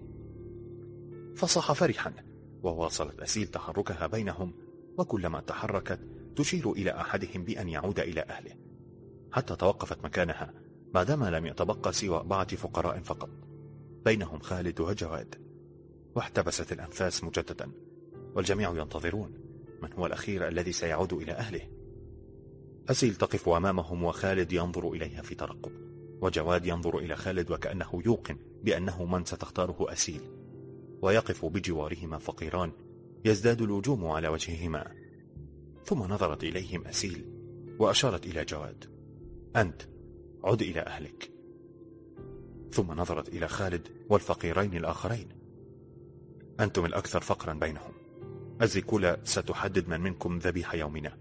فصاح فرحا، وواصلت أسيل تحركها بينهم، وكلما تحركت تشير إلى أحدهم بأن يعود إلى أهله، حتى توقفت مكانها بعدما لم يتبقى سوى 4 فقراء فقط، بينهم خالد وجواد. واحتبست الأنفاس مجددا، والجميع ينتظرون من هو الأخير الذي سيعود إلى أهله. أسيل تقف أمامهم، وخالد ينظر إليها في ترقب، وجواد ينظر إلى خالد وكأنه يوقن بأنه من ستختاره أسيل، ويقف بجوارهما فقيران يزداد الوجوم على وجههما. ثم نظرت إليهم أسيل وأشارت إلى جواد: أنت عد إلى أهلك. ثم نظرت إلى خالد والفقيرين الآخرين: أنتم الأكثر فقرا بينهم، الزيكولة ستحدد من منكم ذبيح يومنا.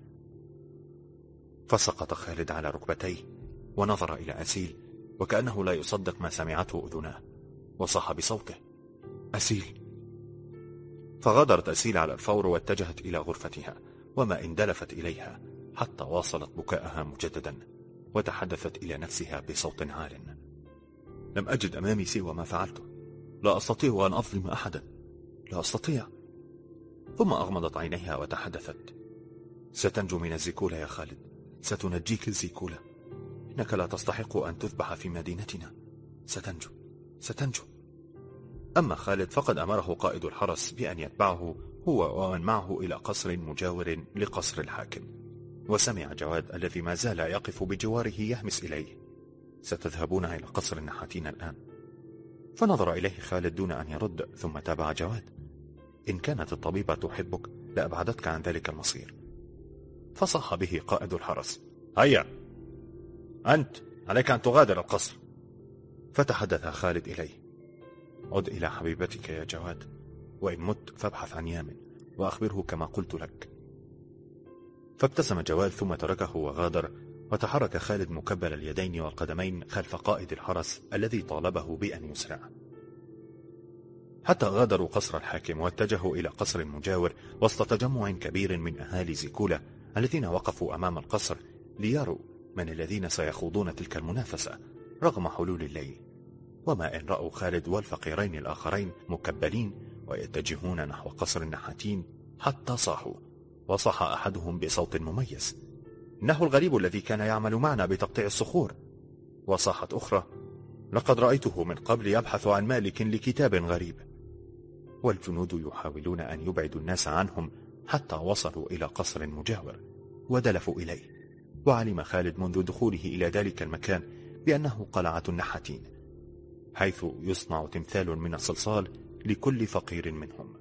فسقط خالد على ركبتيه ونظر إلى أسيل وكأنه لا يصدق ما سمعته أذناه، وصاح بصوته: أسيل. فغادرت أسيل على الفور واتجهت إلى غرفتها، وما اندلفت إليها حتى واصلت بكاءها مجددا، وتحدثت إلى نفسها بصوت عال: لم أجد أمامي سوى ما فعلته، لا أستطيع أن أظلم أحدا، لا أستطيع. ثم أغمضت عينيها وتحدثت: ستنجو من الزيكولة يا خالد، ستنجيك الزيكولة، إنك لا تستحق أن تذبح في مدينتنا، ستنجو ستنجو. أما خالد فقد أمره قائد الحرس بأن يتبعه هو ومن معه إلى قصر مجاور لقصر الحاكم، وسمع جواد الذي ما زال يقف بجواره يهمس إليه: ستذهبون إلى قصر النحاتين الآن. فنظر إليه خالد دون أن يرد، ثم تابع جواد: إن كانت الطبيبة تحبك لأبعدتك عن ذلك المصير. فصاح به قائد الحرس: هيا أنت، عليك أن تغادر القصر. فتحدث خالد إليه: عد إلى حبيبتك يا جواد، وإن مت فابحث عن يامن وأخبره كما قلت لك. فابتسم جواد ثم تركه وغادر، وتحرك خالد مكبل اليدين والقدمين خلف قائد الحرس الذي طالبه بأن يسرع، حتى غادروا قصر الحاكم واتجهوا إلى قصر مجاور وسط تجمع كبير من أهالي زيكولة الذين وقفوا أمام القصر ليروا من الذين سيخوضون تلك المنافسة رغم حلول الليل. وما إن رأوا خالد والفقيرين الآخرين مكبلين ويتجهون نحو قصر النحاتين حتى صاحوا، وصاح أحدهم بصوت مميز: إنه الغريب الذي كان يعمل معنا بتقطيع الصخور. وصاحت أخرى: لقد رأيته من قبل يبحث عن مالك لكتاب غريب. والجنود يحاولون أن يبعدوا الناس عنهم حتى وصلوا إلى قصر مجاور ودلفوا إليه، وعلم خالد منذ دخوله إلى ذلك المكان بأنه قلعة النحاتين، حيث يصنع تمثال من الصلصال لكل فقير منهم.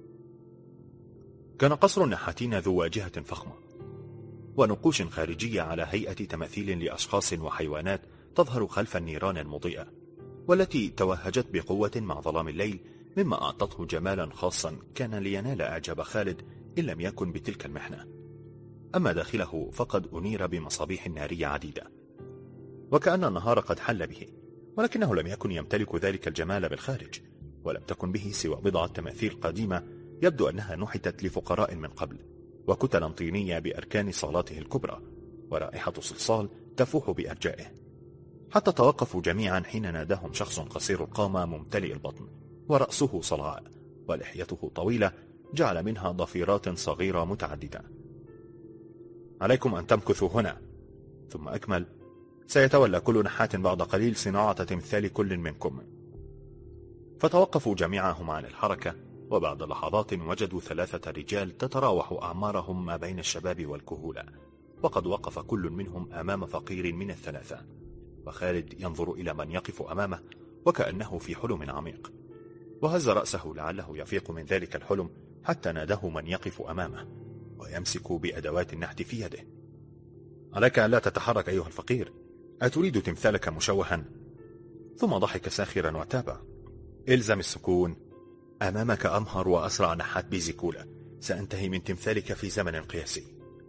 كان قصر النحاتين ذو واجهة فخمة ونقوش خارجية على هيئة تماثيل لأشخاص وحيوانات تظهر خلف النيران المضيئة، والتي توهجت بقوة مع ظلام الليل، مما أعطته جمالا خاصا كان لينال إعجاب خالد إن لم يكن بتلك المحنة. أما داخله فقد أنير بمصابيح نارية عديدة، وكأن النهار قد حل به، ولكنه لم يكن يمتلك ذلك الجمال بالخارج، ولم تكن به سوى بضعة تماثيل قديمة يبدو أنها نحتت لفقراء من قبل، وكتلا طينية بأركان صالاته الكبرى، ورائحة صلصال تفوح بأرجائه. حتى توقفوا جميعا حين ناداهم شخص قصير القامة ممتلئ البطن ورأسه صلعاء ولحيته طويلة جعل منها ضفيرات صغيرة متعددة. عليكم أن تمكثوا هنا. ثم أكمل: سيتولى كل نحات بعد قليل صناعة تمثال كل منكم. فتوقفوا جميعهم عن الحركة، وبعد لحظات وجدوا 3 رجال تتراوح أعمارهم ما بين الشباب والكهولة، وقد وقف كل منهم أمام فقير من ال3، وخالد ينظر إلى من يقف أمامه وكأنه في حلم عميق، وهز رأسه لعله يفيق من ذلك الحلم حتى ناداه من يقف أمامه ويمسك بأدوات النحت في يده: عليك أن لا تتحرك أيها الفقير، أتريد تمثالك مشوها؟ ثم ضحك ساخرا وتابع: إلزم السكون، أمامك أمهر وأسرع نحات بيزيكولا، سأنتهي من تمثالك في زمن قياسي.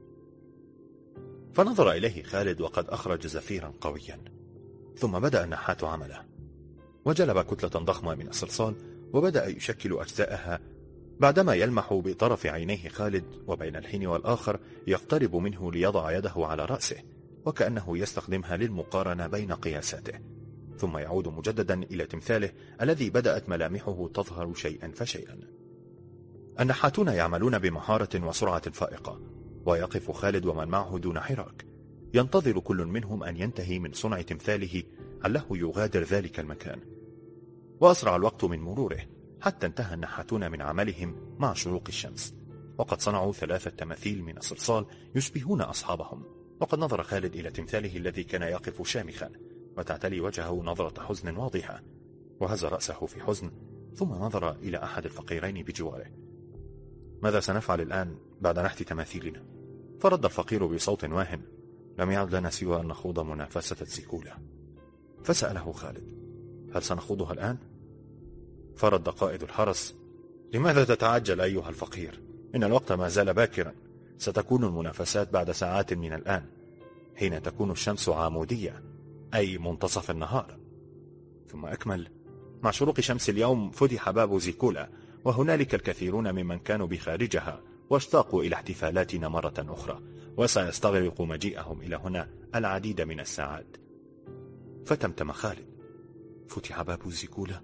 فنظر إليه خالد وقد أخرج زفيرا قويا، ثم بدأ النحات عمله، وجلب كتلة ضخمة من الصلصال وبدأ يشكل أجزاءها، بعدما يلمح بطرف عينيه خالد وبين الحين والآخر يقترب منه ليضع يده على رأسه وكأنه يستخدمها للمقارنة بين قياساته، ثم يعود مجددا إلى تمثاله الذي بدأت ملامحه تظهر شيئا فشيئا. النحاتون يعملون بمهارة وسرعة فائقة، ويقف خالد ومن معه دون حراك، ينتظر كل منهم أن ينتهي من صنع تمثاله عله يغادر ذلك المكان. وأسرع الوقت من مروره حتى انتهى النحاتون من عملهم مع شروق الشمس، وقد صنعوا 3 تماثيل من الصلصال يشبهون أصحابهم. وقد نظر خالد إلى تمثاله الذي كان يقف شامخا، وتعتلي وجهه نظرة حزن واضحة، وهز رأسه في حزن، ثم نظر إلى أحد الفقيرين بجواره: ماذا سنفعل الآن بعد نحت تماثيلنا؟ فرد الفقير بصوت واهن: لم يعد لنا سوى أن نخوض منافسة الزيكولا. فسأله خالد: هل سنخوضها الآن؟ فرد قائد الحرس: لماذا تتعجل أيها الفقير؟ إن الوقت ما زال باكرا، ستكون المنافسات بعد ساعات من الآن، حين تكون الشمس عامودية، أي منتصف النهار. ثم أكمل: مع شروق شمس اليوم فتح باب زيكولا، وهنالك الكثيرون ممن كانوا بخارجها واشتاقوا إلى احتفالاتنا مرة أخرى، وسيستغرق مجيئهم إلى هنا العديد من الساعات. فتمتم خالد: فتح باب زيكولا؟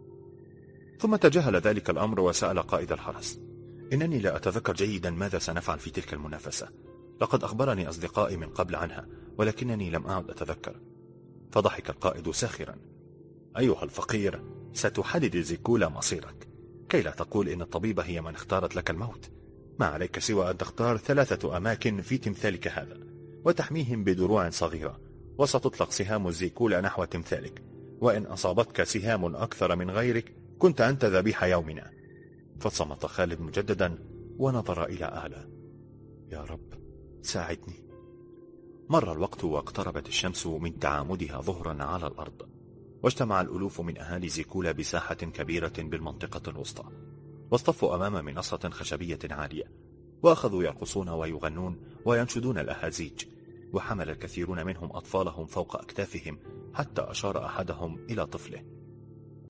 ثم تجاهل ذلك الأمر وسأل قائد الحرس: إنني لا أتذكر جيدا ماذا سنفعل في تلك المنافسة، لقد أخبرني أصدقائي من قبل عنها، ولكنني لم أعد أتذكر. فضحك القائد ساخرا: أيها الفقير، ستحدد زيكولا مصيرك، كي لا تقول إن الطبيبة هي من اختارت لك الموت. ما عليك سوى أن تختار 3 أماكن في تمثالك هذا وتحميهم بدروع صغيرة، وستطلق سهام الزيكولا نحو تمثالك، وإن أصابتك سهام أكثر من غيرك كنت أنت ذبيح يومنا. فصمت خالد مجددا ونظر إلى أعلى: يا رب ساعدني. مر الوقت واقتربت الشمس من تعامدها ظهرا على الأرض، واجتمع الألوف من أهالي زيكولا بساحة كبيرة بالمنطقة الوسطى، واصطفوا أمام منصة خشبية عالية، وأخذوا يرقصون ويغنون وينشدون الأهازيج، وحمل الكثيرون منهم أطفالهم فوق أكتافهم، حتى أشار أحدهم إلى طفله